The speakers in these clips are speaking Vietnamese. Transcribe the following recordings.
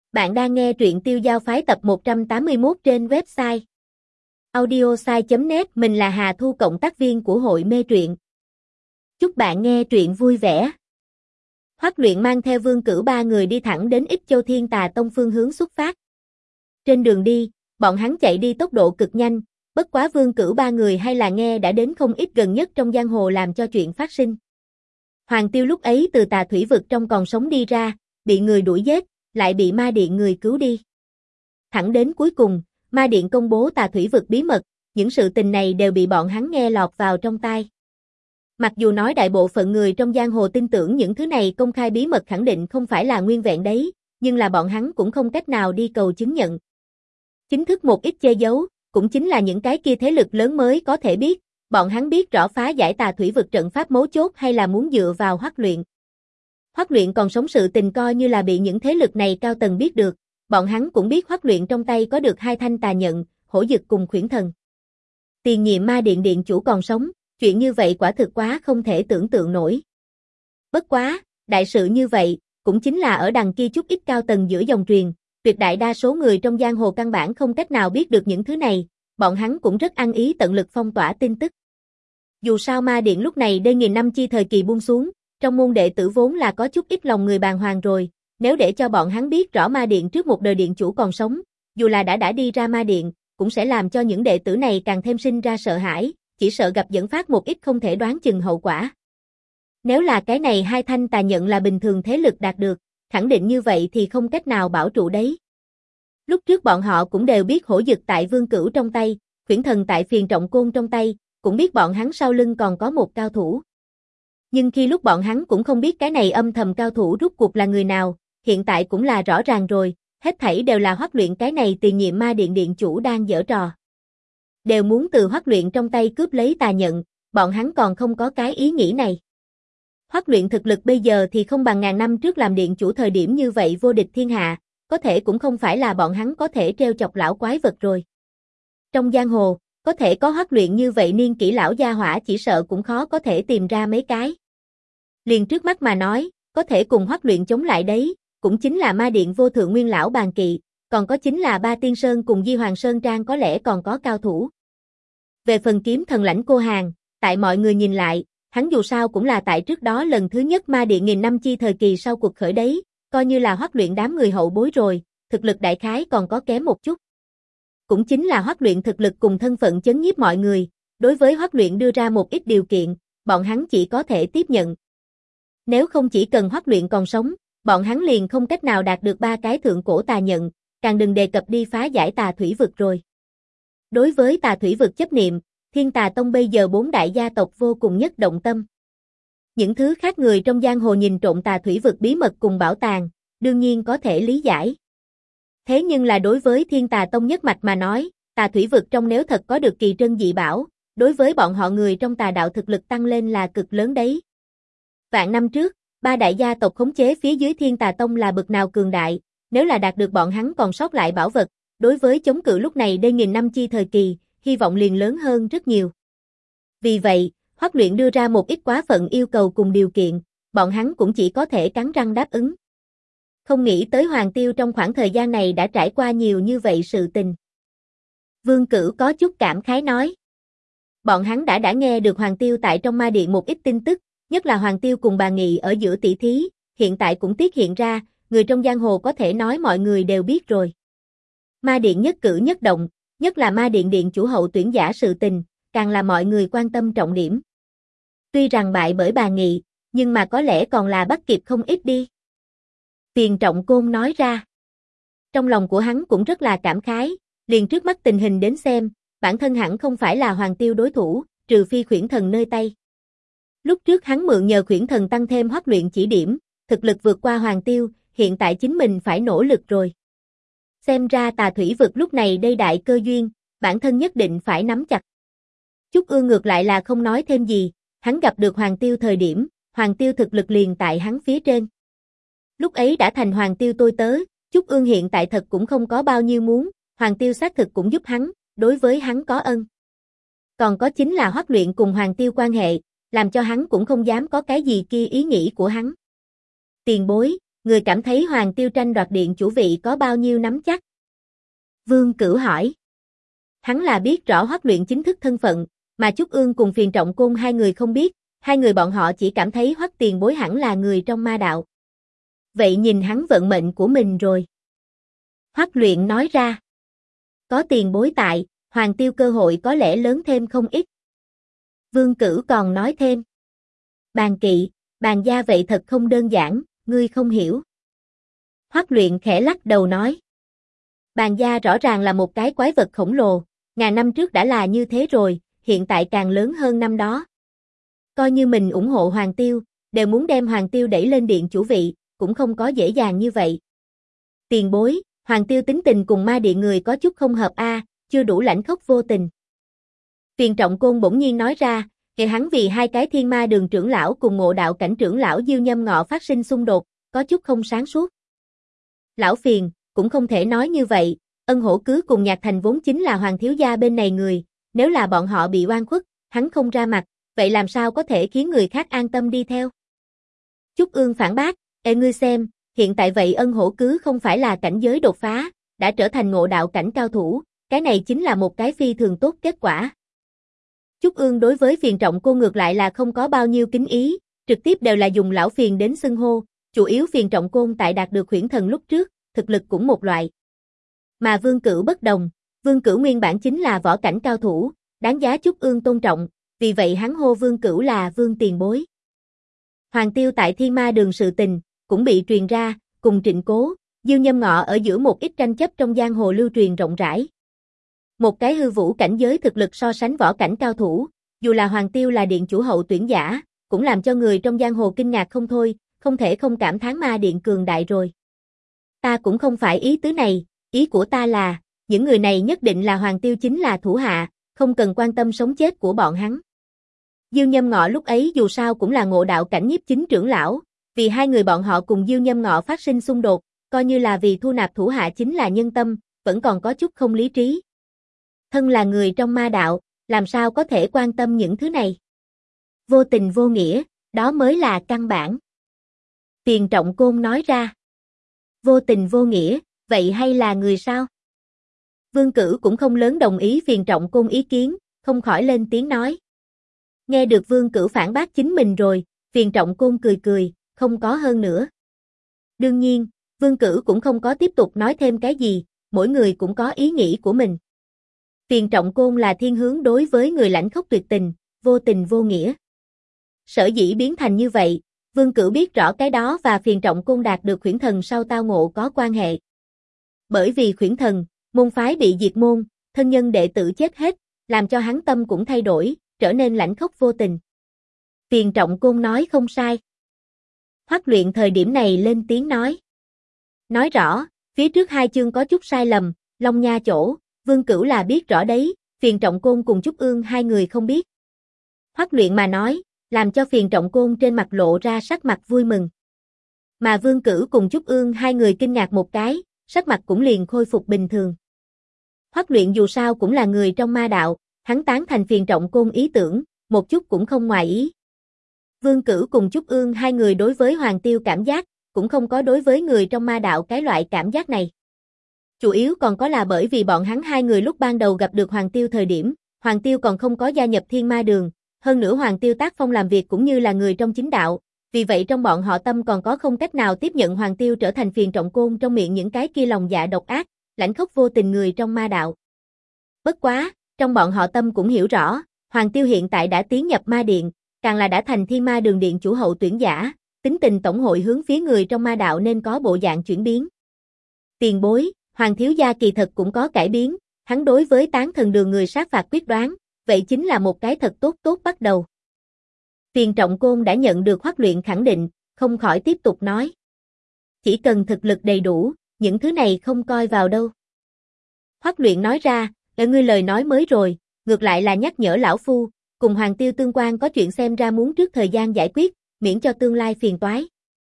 Bạn đang nghe truyện Tiêu Giao Phái tập 181 trên website audiosai.net. Mình là Hà Thu, cộng tác viên của hội mê truyện. Chúc bạn nghe truyện vui vẻ. Hoắc Luyện mang theo Vương Cửu ba người đi thẳng đến Ích Châu Thiên Tà Tông phương hướng xuất phát. Trên đường đi, bọn hắn chạy đi tốc độ cực nhanh, bất quá Vương Cửu ba người hay là nghe đã đến không ít gần nhất trong giang hồ làm cho chuyện phát sinh. Hoàng Tiêu lúc ấy từ Tà Thủy vực trong còn sống đi ra, bị người đuổi giết, lại bị Ma Điện người cứu đi. Thẳng đến cuối cùng, Ma Điện công bố Tà Thủy vực bí mật, những sự tình này đều bị bọn hắn nghe lọt vào trong tai. Mặc dù nói đại bộ phận người trong giang hồ tin tưởng những thứ này công khai bí mật khẳng định không phải là nguyên vẹn đấy, nhưng là bọn hắn cũng không cách nào đi cầu chứng nhận. Chính thức một ít che giấu, cũng chính là những cái kia thế lực lớn mới có thể biết, bọn hắn biết rõ phá giải Tà Thủy vực trận pháp mấu chốt hay là muốn dựa vào Hoắc Luyện. Hoắc Luyện còn sống sự tình coi như là bị những thế lực này cao tầng biết được, bọn hắn cũng biết Hoắc Luyện trong tay có được hai thanh tà nhận, Hổ Dực cùng Khuyển Thần. Tiền nhiệm Ma Điện điện chủ còn sống, chuyện như vậy quả thực quá không thể tưởng tượng nổi. Bất quá, đại sự như vậy, cũng chính là ở đằng kia chút ít cao tầng giữa dòng truyền, tuyệt đại đa số người trong giang hồ căn bản không cách nào biết được những thứ này, bọn hắn cũng rất ăn ý tận lực phong tỏa tin tức. Dù sao Ma Điện lúc này đây nghìn năm chi thời kỳ buông xuống, trong môn đệ tử vốn là có chút ít lòng người bàng hoàng rồi, nếu để cho bọn hắn biết rõ Ma Điện trước một đời điện chủ còn sống, dù là đã đi ra Ma Điện, cũng sẽ làm cho những đệ tử này càng thêm sinh ra sợ hãi, chỉ sợ gặp dẫn phát một ít không thể đoán chừng hậu quả. Nếu là cái này hai thanh tà nhận là bình thường thế lực đạt được, khẳng định như vậy thì không cách nào bảo trụ đấy. Lúc trước bọn họ cũng đều biết Hổ Dực tại Vương Cửu trong tay, Khuyển Thần tại Phiền Trọng Côn trong tay, cũng biết bọn hắn sau lưng còn có một cao thủ. Nhưng khi lúc bọn hắn cũng không biết cái này âm thầm cao thủ rút cuộc là người nào, hiện tại cũng là rõ ràng rồi, hết thảy đều là Hoắc Luyện cái này tiền nhiệm Ma Điện điện chủ đang giở trò. Đều muốn từ Hoắc Luyện trong tay cướp lấy tà nhận, bọn hắn còn không có cái ý nghĩ này. Hoắc Luyện thực lực bây giờ thì không bằng ngàn năm trước làm điện chủ thời điểm như vậy vô địch thiên hạ, có thể cũng không phải là bọn hắn có thể treo chọc lão quái vật rồi. Trong giang hồ, có thể có Hoắc Luyện như vậy niên kỷ lão gia hỏa chỉ sợ cũng khó có thể tìm ra mấy cái. Liền trước mắt mà nói, có thể cùng Hoắc Luyện chống lại đấy, cũng chính là Ma Điện vô thượng nguyên lão Bàn Kỵ, còn có chính là Ba Tiên Sơn cùng Di Hoàng Sơn Trang có lẽ còn có cao thủ. Về phần Kiếm Thần Lãnh Cô Hàn, tại mọi người nhìn lại, hắn dù sao cũng là tại trước đó lần thứ nhất Ma Điện nghìn năm chi thời kỳ sau cuộc khởi đấy, coi như là Hoắc Luyện đám người hậu bối rồi, thực lực đại khái còn có kém một chút. Cũng chính là Hoắc Luyện thực lực cùng thân phận chấn nhiếp mọi người, đối với Hoắc Luyện đưa ra một ít điều kiện, bọn hắn chỉ có thể tiếp nhận. Nếu không chỉ cần Hoắc Luyện còn sống, bọn hắn liền không cách nào đạt được ba cái thượng cổ tà nhận, càng đừng đề cập đi phá giải Tà Thủy vực rồi. Đối với Tà Thủy vực chấp niệm, Thiên Tà Tông bây giờ bốn đại gia tộc vô cùng nhất động tâm. Những thứ khác người trong giang hồ nhìn trộm Tà Thủy vực bí mật cùng bảo tàng, đương nhiên có thể lý giải. Thế nhưng là đối với Thiên Tà Tông nhất mạch mà nói, Tà Thủy vực trong nếu thật có được kỳ trân dị bảo, đối với bọn họ người trong tà đạo thực lực tăng lên là cực lớn đấy. Vạn năm trước, ba đại gia tộc khống chế phía dưới Thiên Tà Tông là bực nào cường đại, nếu là đạt được bọn hắn còn sót lại bảo vật, đối với chống cự lúc này đây nghìn năm chi thời kỳ, hy vọng liền lớn hơn rất nhiều. Vì vậy, Hoắc Luyện đưa ra một ít quá phận yêu cầu cùng điều kiện, bọn hắn cũng chỉ có thể cắn răng đáp ứng. Không nghĩ tới Hoàng Tiêu trong khoảng thời gian này đã trải qua nhiều như vậy sự tình. Vương Cửu có chút cảm khái nói. Bọn hắn đã nghe được Hoàng Tiêu tại trong Ma Điện một ít tin tức, nhất là Hoàng Tiêu cùng Bà Nghị ở giữa tỷ thí, hiện tại cũng tiết hiện ra, người trong giang hồ có thể nói mọi người đều biết rồi. Ma Điện nhất cử nhất động, nhất là Ma Điện điện chủ hậu tuyển giả sự tình, càng là mọi người quan tâm trọng điểm. Tuy rằng bại bởi Bà Nghị, nhưng mà có lẽ còn là bắt kịp không ít đi. Phiền Trọng Côn nói ra. Trong lòng của hắn cũng rất là cảm khái, liền trước mắt tình hình đến xem, bản thân hẳn không phải là Hoàng Tiêu đối thủ, trừ phi Khuyển Thần nơi tay. Lúc trước hắn mượn nhờ Khuyển Thần tăng thêm Hoắc Luyện chỉ điểm, thực lực vượt qua Hoàng Tiêu, hiện tại chính mình phải nỗ lực rồi. Xem ra Tà Thủy vực lúc này đây đại cơ duyên, bản thân nhất định phải nắm chặt. Chúc Ương ngược lại là không nói thêm gì, hắn gặp được Hoàng Tiêu thời điểm, Hoàng Tiêu thực lực liền tại hắn phía trên. Lúc ấy đã thành Hoàng Tiêu tôi tớ, Chúc Ương hiện tại thật cũng không có bao nhiêu muốn, Hoàng Tiêu xác thực cũng giúp hắn, đối với hắn có ân. Còn có chính là Hoắc Luyện cùng Hoàng Tiêu quan hệ, làm cho hắn cũng không dám có cái gì kia ý nghĩ của hắn. Tiền bối, người cảm thấy Hoàng Tiêu tranh đoạt điện chủ vị có bao nhiêu nắm chắc? Vương Cửu hỏi. Hắn là biết rõ Hoắc Luyện chính thức thân phận, mà Trúc Ương cùng Phiền Trọng Côn hai người không biết, hai người bọn họ chỉ cảm thấy Hoắc Tiền Bối hẳn là người trong ma đạo. Vậy nhìn hắn vận mệnh của mình rồi. Hoắc Luyện nói ra. Có Tiền Bối tại, Hoàng Tiêu cơ hội có lẽ lớn thêm không ít. Vương Cửu còn nói thêm. Bàn Kỵ, Bàn gia vậy thật không đơn giản, ngươi không hiểu. Hoắc Luyện khẽ lắc đầu nói. Bàn gia rõ ràng là một cái quái vật khổng lồ, ngàn năm trước đã là như thế rồi, hiện tại càng lớn hơn năm đó. Coi như mình ủng hộ Hoàng Tiêu, đều muốn đem Hoàng Tiêu đẩy lên điện chủ vị, cũng không có dễ dàng như vậy. Tiền Bối, Hoàng Tiêu tính tình cùng ma điện người có chút không hợp a, chưa đủ lãnh khốc vô tình. Phiền Trọng Côn bỗng nhiên nói ra, kể hắn vì hai cái Thiên Ma Đường trưởng lão cùng Ngộ Đạo Cảnh trưởng lão Diêu Nhâm Ngọ phát sinh xung đột, có chút không sáng suốt. Lão Phiền, cũng không thể nói như vậy, Ân Hổ Cứ cùng Nhạc Thành vốn chính là Hoàng thiếu gia bên này người, nếu là bọn họ bị oan khuất, hắn không ra mặt, vậy làm sao có thể khiến người khác an tâm đi theo? Trúc Ương phản bác, ngươi xem, hiện tại vậy Ân Hổ Cứ không phải là cảnh giới đột phá, đã trở thành Ngộ Đạo Cảnh cao thủ, cái này chính là một cái phi thường tốt kết quả. Trúc Ương đối với Phiền Trọng Côn ngược lại là không có bao nhiêu kính ý, trực tiếp đều là dùng lão Phiền đến xưng hô, chủ yếu Phiền Trọng Côn tại đạt được huyễn thần lúc trước, thực lực cũng một loại. Mà Vương Cửu bất đồng, Vương Cửu nguyên bản chính là võ cảnh cao thủ, đáng giá Trúc Ương tôn trọng, vì vậy hắn hô Vương Cửu là Vương Tiền Bối. Hoàng Tiêu tại Thiên Ma Đường sự tình, cũng bị truyền ra, cùng Trịnh Cố, Diêu Nhâm Ngọ ở giữa một ít tranh chấp trong giang hồ lưu truyền rộng rãi. Một cái hư vũ cảnh giới thực lực so sánh võ cảnh cao thủ, dù là Hoàng Tiêu là điện chủ hậu tuyển giả, cũng làm cho người trong giang hồ kinh ngạc không thôi, không thể không cảm thán ma điện cường đại rồi. Ta cũng không phải ý tứ này, ý của ta là, những người này nhất định là Hoàng Tiêu chính là thủ hạ, không cần quan tâm sống chết của bọn hắn. Diêu Nhâm Ngọ lúc ấy dù sao cũng là Ngộ Đạo Cảnh nhiếp chính trưởng lão, vì hai người bọn họ cùng Diêu Nhâm Ngọ phát sinh xung đột, coi như là vì thu nạp thủ hạ chính là nhân tâm, vẫn còn có chút không lý trí. Thân là người trong ma đạo, làm sao có thể quan tâm những thứ này? Vô tình vô nghĩa, đó mới là căn bản. Phiền Trọng Côn nói ra. Vô tình vô nghĩa, vậy hay là người sao? Vương Cửu cũng không lớn đồng ý Phiền Trọng Côn ý kiến, không khỏi lên tiếng nói. Nghe được Vương Cửu phản bác chính mình rồi, Phiền Trọng Côn cười cười, không có hơn nữa. Đương nhiên, Vương Cửu cũng không có tiếp tục nói thêm cái gì, mỗi người cũng có ý nghĩ của mình. Phiền Trọng Côn là thiên hướng đối với người lãnh khốc tuyệt tình, vô tình vô nghĩa. Sở dĩ biến thành như vậy, Vương Cửu biết rõ cái đó và Phiền Trọng Côn đạt được Khuyển Thần sau tao ngộ có quan hệ. Bởi vì Khuyển Thần, môn phái bị diệt môn, thân nhân đệ tử chết hết, làm cho hắn tâm cũng thay đổi, trở nên lãnh khốc vô tình. Phiền Trọng Côn nói không sai. Hoắc Luyện thời điểm này lên tiếng nói. Nói rõ, phía trước hai chương có chút sai lầm, Long Nha chỗ, Vương Cửu là biết rõ đấy, Phiền Trọng Côn cùng Trúc Ương hai người không biết. Hoắc Luyện mà nói, làm cho Phiền Trọng Côn trên mặt lộ ra sắc mặt vui mừng. Mà Vương Cửu cùng Trúc Ương hai người kinh ngạc một cái, sắc mặt cũng liền khôi phục bình thường. Hoắc Luyện dù sao cũng là người trong ma đạo, hắn tán thành Phiền Trọng Côn ý tưởng, một chút cũng không ngoài ý. Vương Cửu cùng Trúc Ương hai người đối với Hoàng Tiêu cảm giác, cũng không có đối với người trong ma đạo cái loại cảm giác này. Chủ yếu còn có là bởi vì bọn hắn hai người lúc ban đầu gặp được Hoàng Tiêu thời điểm, Hoàng Tiêu còn không có gia nhập Thiên Ma Đường, hơn nữa Hoàng Tiêu tác phong làm việc cũng như là người trong chính đạo, vì vậy trong bọn họ tâm còn có không cách nào tiếp nhận Hoàng Tiêu trở thành Phiền Trọng Côn trong miệng những cái kia lòng dạ độc ác, lãnh khốc vô tình người trong ma đạo. Bất quá, trong bọn họ tâm cũng hiểu rõ, Hoàng Tiêu hiện tại đã tiến nhập ma điện, càng là đã thành Thiên Ma Đường điện chủ hậu tuyển giả, tính tình tổng hội hướng phía người trong ma đạo nên có bộ dạng chuyển biến. Tiền bối, Hoàng thiếu gia kỳ thật cũng có cải biến, hắn đối với Tán Thần Đường người sát phạt quyết đoán, vậy chính là một cái thật tốt tốt bắt đầu. Phiền Trọng Côn đã nhận được Hoắc Luyện khẳng định, không khỏi tiếp tục nói. Chỉ cần thực lực đầy đủ, những thứ này không coi vào đâu. Hoắc Luyện nói ra, ngươi lời nói mới rồi, ngược lại là nhắc nhở lão phu, cùng Hoàng Tiêu tương quan có chuyện xem ra muốn trước thời gian giải quyết, miễn cho tương lai phiền toái.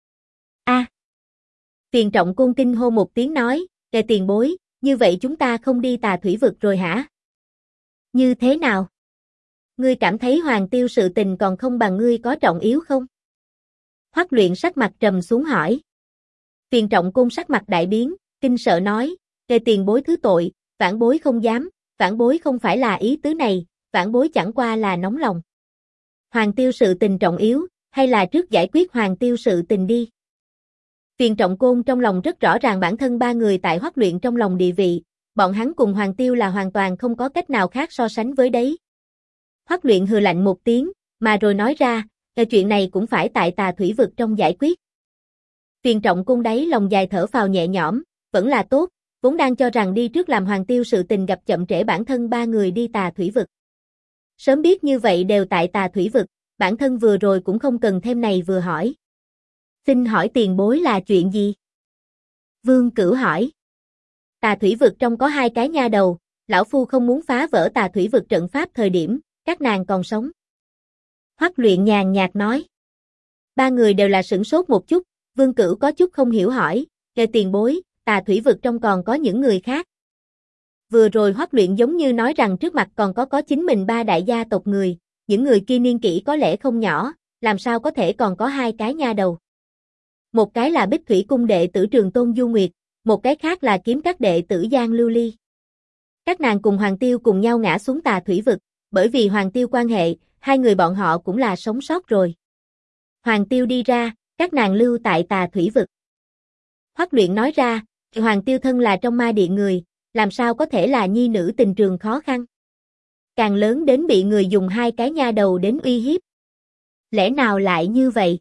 A. Phiền Trọng Côn kinh hô một tiếng nói, tiền bối, như vậy chúng ta không đi Tà Thủy Vực rồi hả? Như thế nào? Ngươi cảm thấy Hoàng Tiêu sự tình còn không bằng ngươi có trọng yếu không? Hoắc Luyện sắc mặt trầm xuống hỏi. Phiền Trọng Côn sắc mặt đại biến, kinh sợ nói, tiền bối thứ tội, vãn bối không dám, vãn bối không phải là ý tứ này, vãn bối chẳng qua là nóng lòng. Hoàng Tiêu sự tình trọng yếu, hay là trước giải quyết Hoàng Tiêu sự tình đi. Phiền Trọng Côn trong lòng rất rõ ràng bản thân ba người tại Hoắc Luyện trong lòng địa vị, bọn hắn cùng Hoàng Tiêu là hoàn toàn không có cách nào khác so sánh với đấy. Hoắc Luyện hừ lạnh một tiếng, mà rồi nói ra, chuyện này cũng phải tại Tà Thủy vực trong giải quyết. Phiền Trọng Côn đáy lòng dài thở phào nhẹ nhõm, vẫn là tốt, vốn đang cho rằng đi trước làm Hoàng Tiêu sự tình gặp chậm trễ bản thân ba người đi Tà Thủy vực. Sớm biết như vậy đều tại Tà Thủy vực, bản thân vừa rồi cũng không cần thêm này vừa hỏi. Xin hỏi tiền bối là chuyện gì? Vương Cửu hỏi. Tà Thủy vực trong có 2 cái nha đầu, lão phu không muốn phá vỡ Tà Thủy vực trận pháp thời điểm, các nàng còn sống. Hoắc Luyện nhàn nhạt nói. Ba người đều là sửng sốt một chút, Vương Cửu có chút không hiểu hỏi, tiền bối, Tà Thủy vực trong còn có những người khác. Vừa rồi Hoắc Luyện giống như nói rằng trước mặt còn có chính mình 3 đại gia tộc người, những người kia niên kỷ có lẽ không nhỏ, làm sao có thể còn có 2 cái nha đầu. Một cái là Bích Thủy cung đệ tử Trường Tôn Du Nguyệt, một cái khác là kiếm các đệ tử Giang Lưu Ly. Các nàng cùng Hoàng Tiêu cùng nhau ngã xuống Tà Thủy vực, bởi vì Hoàng Tiêu quan hệ, 2 người bọn họ cũng là sống sót rồi. Hoàng Tiêu đi ra, các nàng lưu tại Tà Thủy vực. Hoắc Luyện nói ra, Hoàng Tiêu thân là trong ma điện người, làm sao có thể là nhi nữ tình trường khó khăn. Càng lớn đến bị người dùng 2 cái nha đầu đến uy hiếp. Lẽ nào lại như vậy?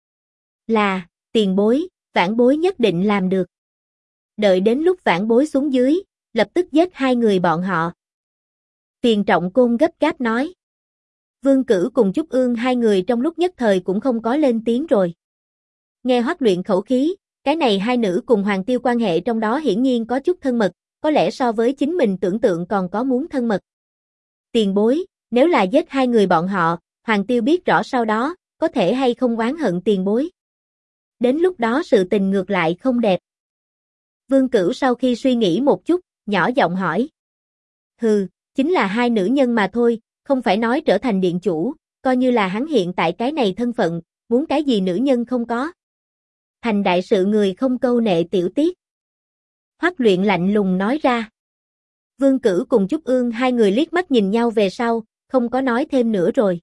Là, tiền bối, vãn bối nhất định làm được. Đợi đến lúc vãn bối xuống dưới, lập tức giết 2 người bọn họ. Phiền Trọng Côn gấp gáp nói. Vương Cửu cùng Trúc Ương 2 người trong lúc nhất thời cũng không có lên tiếng rồi. Nghe Hoắc Luyện khẩu khí, cái này 2 nữ cùng Hoàng Tiêu quan hệ trong đó hiển nhiên có chút thân mật, có lẽ so với chính mình tưởng tượng còn có muốn thân mật. Tiền bối, nếu là giết 2 người bọn họ, Hoàng Tiêu biết rõ sau đó, có thể hay không oán hận tiền bối. Đến lúc đó sự tình ngược lại không đẹp. Vương Cửu sau khi suy nghĩ một chút, nhỏ giọng hỏi. Hừ, chính là 2 nữ nhân mà thôi, không phải nói trở thành điện chủ, coi như là hắn hiện tại cái này thân phận, muốn cái gì nữ nhân không có. Thành đại sự người không câu nệ tiểu tiết. Hoắc Luyện lạnh lùng nói ra. Vương Cửu cùng Trúc Ương 2 người liếc mắt nhìn nhau về sau, không có nói thêm nữa rồi.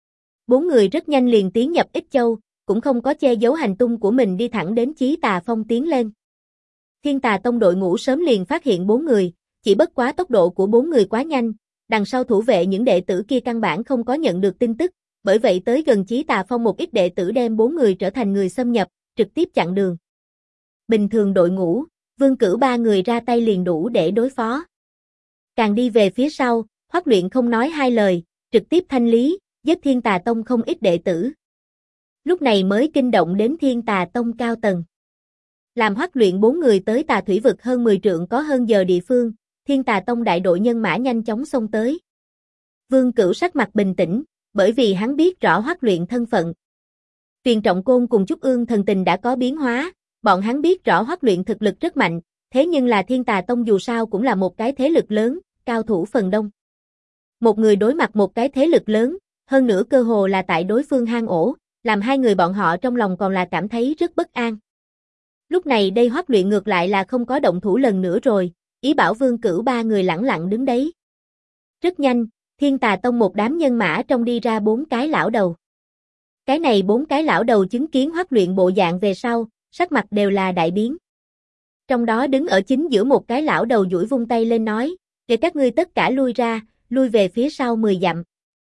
4 người rất nhanh liền tiến nhập Ích Châu, cũng không có che giấu hành tung của mình đi thẳng đến Chí Tà Phong tiến lên. Thiên Tà Tông đội ngũ sớm liền phát hiện 4 người, chỉ bất quá tốc độ của 4 người quá nhanh, đằng sau thủ vệ những đệ tử kia căn bản không có nhận được tin tức, bởi vậy tới gần Chí Tà Phong một ít đệ tử đem 4 người trở thành người xâm nhập, trực tiếp chặn đường. Bình thường đội ngũ, Vương Cửu 3 người ra tay liền đủ để đối phó. Càng đi về phía sau, Hoắc Luyện không nói 2 lời, trực tiếp thanh lý, giết Thiên Tà Tông không ít đệ tử. Lúc này mới kinh động đến Thiên Tà Tông cao tầng. Làm Hoắc Luyện 4 người tới Tà Thủy vực hơn 10 trượng có hơn giờ địa phương, Thiên Tà Tông đại đội nhân mã nhanh chóng xông tới. Vương Cửu sắc mặt bình tĩnh, bởi vì hắn biết rõ Hoắc Luyện thân phận. Phiền Trọng Côn cùng Trúc Ương thần tình đã có biến hóa, bọn hắn biết rõ Hoắc Luyện thực lực rất mạnh, thế nhưng là Thiên Tà Tông dù sao cũng là một cái thế lực lớn, cao thủ phần đông. Một người đối mặt một cái thế lực lớn, hơn nữa cơ hồ là tại đối phương hang ổ, làm 2 người bọn họ trong lòng còn là cảm thấy rất bất an. Lúc này đây Hoắc Luyện ngược lại là không có động thủ lần nữa rồi, ý bảo Vương Cửu 3 người lẳng lặng đứng đấy. Rất nhanh, Thiên Tà Tông một đám nhân mã trong đi ra 4 cái lão đầu. Cái này 4 cái lão đầu chứng kiến Hoắc Luyện bộ dạng về sau, sắc mặt đều là đại biến. Trong đó đứng ở chính giữa một cái lão đầu duỗi vung tay lên nói, để các ngươi tất cả lui ra, lui về phía sau 10 dặm.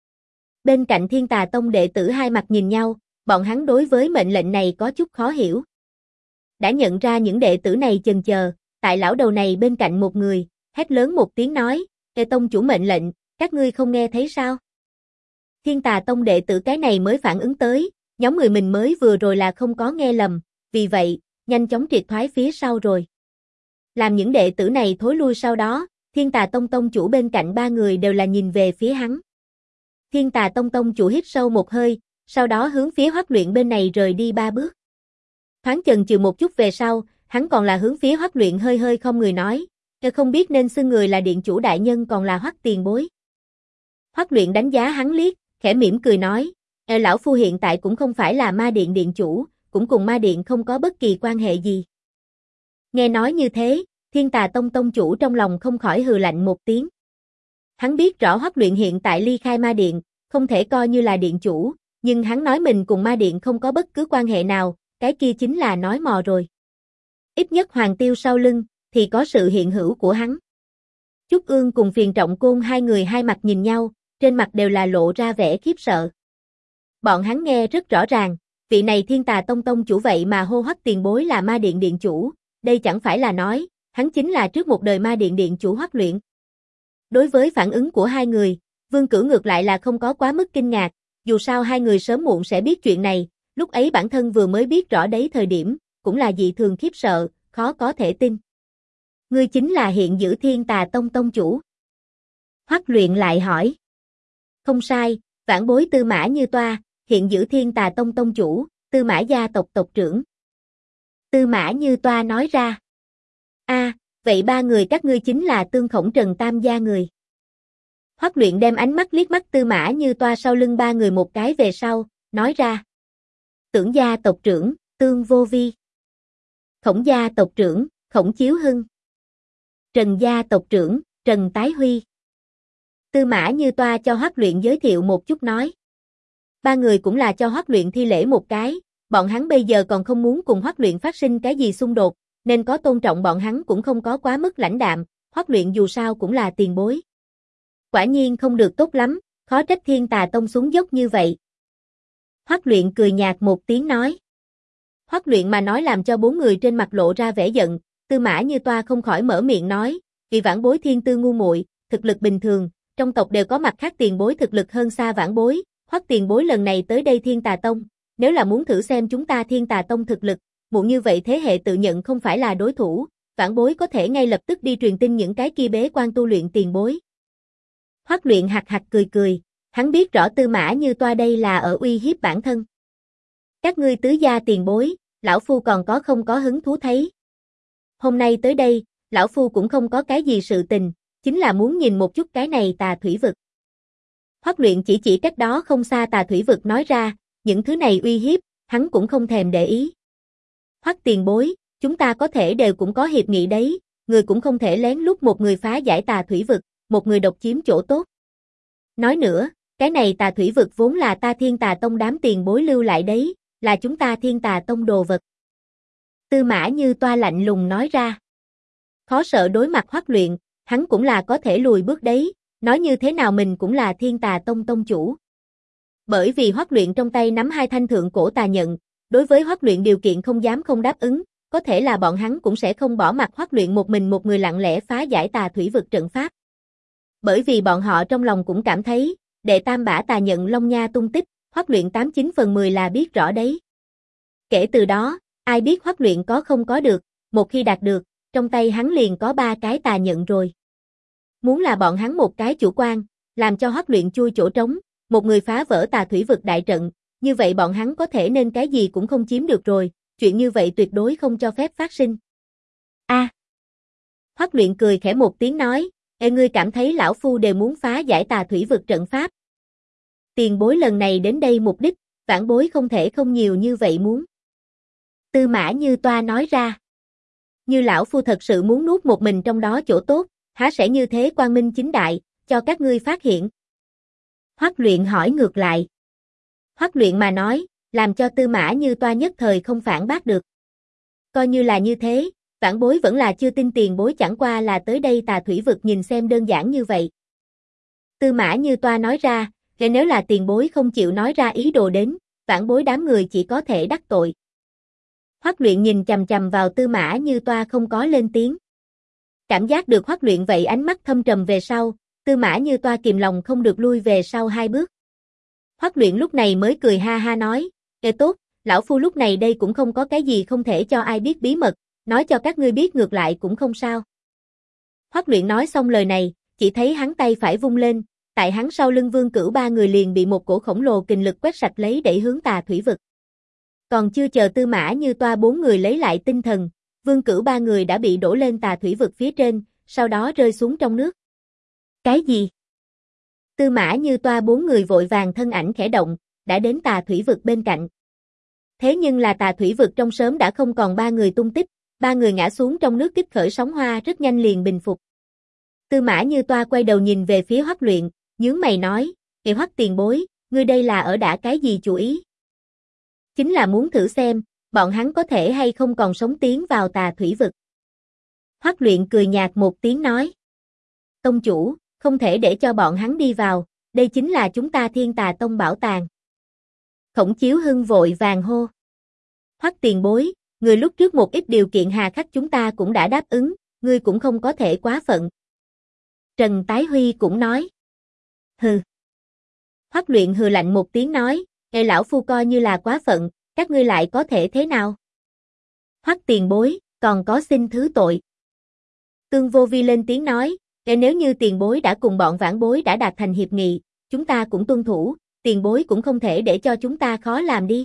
Bên cạnh Thiên Tà Tông đệ tử hai mặt nhìn nhau, bọn hắn đối với mệnh lệnh này có chút khó hiểu. Đã nhận ra những đệ tử này chần chờ, tại lão đầu này bên cạnh một người, hét lớn một tiếng nói, Tông chủ mệnh lệnh, các ngươi không nghe thấy sao? Thiên Tà Tông đệ tử cái này mới phản ứng tới, nhóm người mình mới vừa rồi là không có nghe lầm, vì vậy, nhanh chóng triệt thoái phía sau rồi. Làm những đệ tử này thối lui sau đó, Thiên Tà Tông tông chủ bên cạnh 3 người đều là nhìn về phía hắn. Thiên Tà Tông tông chủ hít sâu một hơi, sau đó hướng phía Hoắc Luyện bên này rời đi 3 bước. Thoáng chần chừ một chút về sau, hắn còn là hướng phía Hoắc Luyện hơi hơi không người nói, không biết nên xưng người là điện chủ đại nhân còn là Hoắc tiền bối. Hoắc Luyện đánh giá hắn liếc, khẽ mỉm cười nói, lão phu hiện tại cũng không phải là ma điện điện chủ, cũng cùng ma điện không có bất kỳ quan hệ gì. Nghe nói như thế, Thiên Tà Tông tông chủ trong lòng không khỏi hừ lạnh một tiếng. Hắn biết rõ Hoắc Luyện hiện tại ly khai ma điện, không thể coi như là điện chủ, nhưng hắn nói mình cùng ma điện không có bất cứ quan hệ nào, cái kia chính là nói mò rồi. Ít nhất Hoàng Tiêu sau lưng, thì có sự hiện hữu của hắn. Trúc Ương cùng Phiền Trọng Côn hai người hai mặt nhìn nhau, trên mặt đều là lộ ra vẻ khiếp sợ. Bọn hắn nghe rất rõ ràng, vị này Thiên Tà Tông tông chủ vậy mà hô Hoắc tiền bối là ma điện điện chủ, đây chẳng phải là nói, hắn chính là trước một đời ma điện điện chủ Hoắc Luyện. Đối với phản ứng của hai người, Vương Cửu ngược lại là không có quá mức kinh ngạc, dù sao hai người sớm muộn sẽ biết chuyện này, lúc ấy bản thân vừa mới biết rõ đấy thời điểm, cũng là dị thường khiếp sợ, khó có thể tin. Ngươi chính là hiện giữ Thiên Tà Tông tông chủ. Hoắc Luyện lại hỏi. Không sai, vãn bối Tư Mã Như Toa, hiện giữ Thiên Tà Tông tông chủ, Tư Mã gia tộc tộc trưởng. Tư Mã Như Toa nói ra. Vậy ba người các ngươi chính là Tương Khổng Trần Tam gia người. Hoắc Luyện đem ánh mắt liếc mắt Tư Mã Như Toa sau lưng ba người một cái về sau, nói ra. Tưởng gia tộc trưởng, Tương Vô Vi. Khổng gia tộc trưởng, Khổng Chiếu Hưng. Trần gia tộc trưởng, Trần Tái Huy. Tư Mã Như Toa cho Hoắc Luyện giới thiệu một chút nói. Ba người cũng là cho Hoắc Luyện thi lễ một cái, bọn hắn bây giờ còn không muốn cùng Hoắc Luyện phát sinh cái gì xung đột, nên có tôn trọng bọn hắn cũng không có quá mức lãnh đạm, Hoắc Luyện dù sao cũng là tiền bối. Quả nhiên không được tốt lắm, khó trách Thiên Tà Tông xuống dốc như vậy. Hoắc Luyện cười nhạt một tiếng nói. Hoắc Luyện mà nói làm cho bốn người trên mặt lộ ra vẻ giận, Tư Mã Như Toa không khỏi mở miệng nói, vì vãn bối thiên tư ngu muội, thực lực bình thường, trong tộc đều có mặt khác tiền bối thực lực hơn xa vãn bối, Hoắc tiền bối lần này tới đây Thiên Tà Tông, nếu là muốn thử xem chúng ta Thiên Tà Tông thực lực, muộn như vậy thế hệ tự nhận không phải là đối thủ, vãn bối có thể ngay lập tức đi truyền tin những cái kia bế quan tu luyện tiền bối. Hoắc Luyện hạc hạc cười cười, hắn biết rõ Tư Mã Như Toa đây là ở uy hiếp bản thân. Các ngươi tứ gia tiền bối, lão phu còn không có hứng thú thấy. Hôm nay tới đây, lão phu cũng không có cái gì sự tình, chính là muốn nhìn một chút cái này Tà Thủy Vực. Hoắc Luyện chỉ cách đó không xa Tà Thủy Vực nói ra, những thứ này uy hiếp, hắn cũng không thèm để ý. Hoắc tiền bối, chúng ta có thể đều cũng có hiệp nghị đấy, người cũng không thể lén lút một người phá giải Tà Thủy Vực, một người độc chiếm chỗ tốt. Nói nữa, cái này Tà Thủy Vực vốn là ta Thiên Tà Tông đám tiền bối lưu lại đấy, là chúng ta Thiên Tà Tông đồ vật. Tư Mã Như Toa lạnh lùng nói ra. Khó sợ đối mặt Hoắc Luyện, hắn cũng là có thể lùi bước đấy, nói như thế nào mình cũng là Thiên Tà Tông tông chủ. Bởi vì Hoắc Luyện trong tay nắm hai thanh thượng cổ tà nhận, đối với Hoắc Luyện điều kiện không dám không đáp ứng, có thể là bọn hắn cũng sẽ không bỏ mặc Hoắc Luyện một mình một người lặng lẽ phá giải Tà Thủy Vực trận pháp. Bởi vì bọn họ trong lòng cũng cảm thấy, đệ tam bả tà nhận Long Nha tung tích, Hoắc Luyện 89 phần 10 là biết rõ đấy. Kể từ đó, ai biết Hoắc Luyện có không có được, một khi đạt được, trong tay hắn liền có 3 cái tà nhận rồi. Muốn là bọn hắn một cái chủ quan, làm cho Hoắc Luyện chui chỗ trống, một người phá vỡ Tà Thủy Vực đại trận, như vậy bọn hắn có thể nên cái gì cũng không chiếm được rồi, chuyện như vậy tuyệt đối không cho phép phát sinh. Hoắc Luyện cười khẽ một tiếng nói, ê ngươi cảm thấy lão phu đều muốn phá giải Tà Thủy Vực trận pháp. Tiền bối lần này đến đây mục đích, vãn bối không thể không nhiều như vậy muốn. Tư Mã Như Toa nói ra. Như lão phu thật sự muốn nuốt một mình trong đó chỗ tốt, há sẽ như thế quang minh chính đại, cho các ngươi phát hiện. Hoắc Luyện hỏi ngược lại. Hoắc Luyện mà nói, làm cho Tư Mã Như Toa nhất thời không phản bác được. Coi như là như thế, vãn bối vẫn là chưa tin tiền bối chẳng qua là tới đây Tà Thủy Vực nhìn xem đơn giản như vậy. Tư Mã Như Toa nói ra, nếu là tiền bối không chịu nói ra ý đồ đến, vãn bối đám người chỉ có thể đắc tội. Hoắc Luyện nhìn chằm chằm vào Tư Mã Như Toa không có lên tiếng. Cảm giác được Hoắc Luyện vậy ánh mắt thâm trầm về sau, Tư Mã Như Toa kìm lòng không được lui về sau 2 bước. Hoắc Luyện lúc này mới cười ha ha nói, tốt, lão phu lúc này đây cũng không có cái gì không thể cho ai biết bí mật, nói cho các ngươi biết ngược lại cũng không sao. Hoắc Luyện nói xong lời này, chỉ thấy hắn tay phải vung lên, tại hắn sau lưng Vương Cửu 3 người liền bị một cổ khổng lồ kình lực quét sạch lấy đẩy hướng Tà Thủy Vực. Còn chưa chờ Tư Mã Như Toa 4 người lấy lại tinh thần, Vương Cửu 3 người đã bị đổ lên Tà Thủy Vực phía trên, sau đó rơi xuống trong nước. Cái gì? Tư Mã Như Toa 4 người vội vàng thân ảnh khẽ động, đã đến Tà Thủy Vực bên cạnh. Thế nhưng là Tà Thủy Vực trong sớm đã không còn 3 người tung tích, Ba người ngã xuống trong nước kích khởi sóng hoa rất nhanh liền bình phục. Tư Mã Như Toa quay đầu nhìn về phía Hoắc Luyện, nhướng mày nói, "Kệ Hoắc tiền bối, ngươi đây là ở đả cái gì chủ ý?" Chính là muốn thử xem, bọn hắn có thể hay không còn sống tiến vào Tà Thủy Vực. Hoắc Luyện cười nhạt một tiếng nói, "Tông chủ, không thể để cho bọn hắn đi vào, đây chính là chúng ta Thiên Tà Tông bảo tàng." Khổng Chiếu Hưng vội vàng hô, "Hoắc tiền bối, người lúc trước một ít điều kiện hà khắc chúng ta cũng đã đáp ứng, ngươi cũng không có thể quá phận." Trần Tái Huy cũng nói, "Hừ." Hoắc Luyện hừ lạnh một tiếng nói, "Ê lão phu coi như là quá phận, các ngươi lại có thể thế nào?" Hoắc tiền bối, còn có xin thứ tội. Tương Vô Vi lên tiếng nói, nếu như tiền bối đã cùng bọn vãn bối đã đạt thành hiệp nghị, chúng ta cũng tuân thủ, tiền bối cũng không thể để cho chúng ta khó làm đi."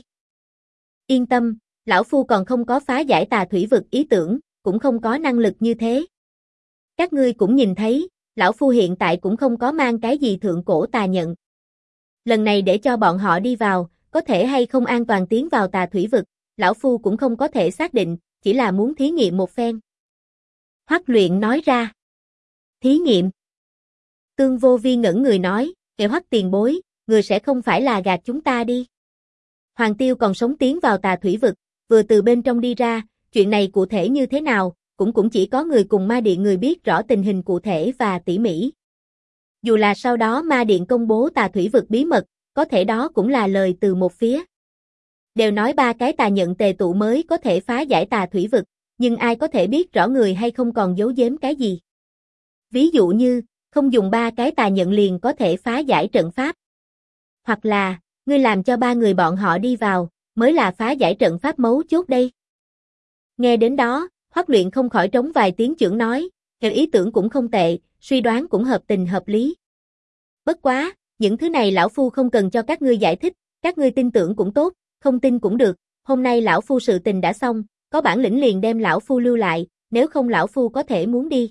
"Yên tâm, lão phu còn không có phá giải Tà Thủy Vực ý tưởng, cũng không có năng lực như thế. Các ngươi cũng nhìn thấy, lão phu hiện tại cũng không có mang cái gì thượng cổ tà nhận. Lần này để cho bọn họ đi vào, có thể hay không an toàn tiến vào Tà Thủy Vực, lão phu cũng không có thể xác định, chỉ là muốn thí nghiệm một phen." Hoắc Luyện nói ra. "Thí nghiệm?" Tương Vô Vi ngẩn người nói, "Kệ Hoắc tiền bối, người sẽ không phải là gạt chúng ta đi. Hoàng Tiêu còn sống tiến vào Tà Thủy Vực, vừa từ bên trong đi ra, chuyện này cụ thể như thế nào, cũng chỉ có người cùng Ma Điện người biết rõ tình hình cụ thể và tỉ mỉ. Dù là sau đó Ma Điện công bố Tà Thủy Vực bí mật, có thể đó cũng là lời từ một phía. Đều nói 3 cái tà nhận tề tụ mới có thể phá giải Tà Thủy Vực, nhưng ai có thể biết rõ người hay không còn giấu giếm cái gì. Ví dụ như, không dùng 3 cái tà nhận liền có thể phá giải trận pháp. Hoặc là, ngươi làm cho 3 người bọn họ đi vào, mới là phá giải trận pháp mấu chốt đây." Nghe đến đó, Hoắc Luyện không khỏi trống vài tiếng chưởng nói, ý tưởng cũng không tệ, suy đoán cũng hợp tình hợp lý. Bất quá, những thứ này lão phu không cần cho các ngươi giải thích, các ngươi tin tưởng cũng tốt, không tin cũng được, hôm nay lão phu sự tình đã xong, có bản lĩnh liền đem lão phu lưu lại, nếu không lão phu có thể muốn đi.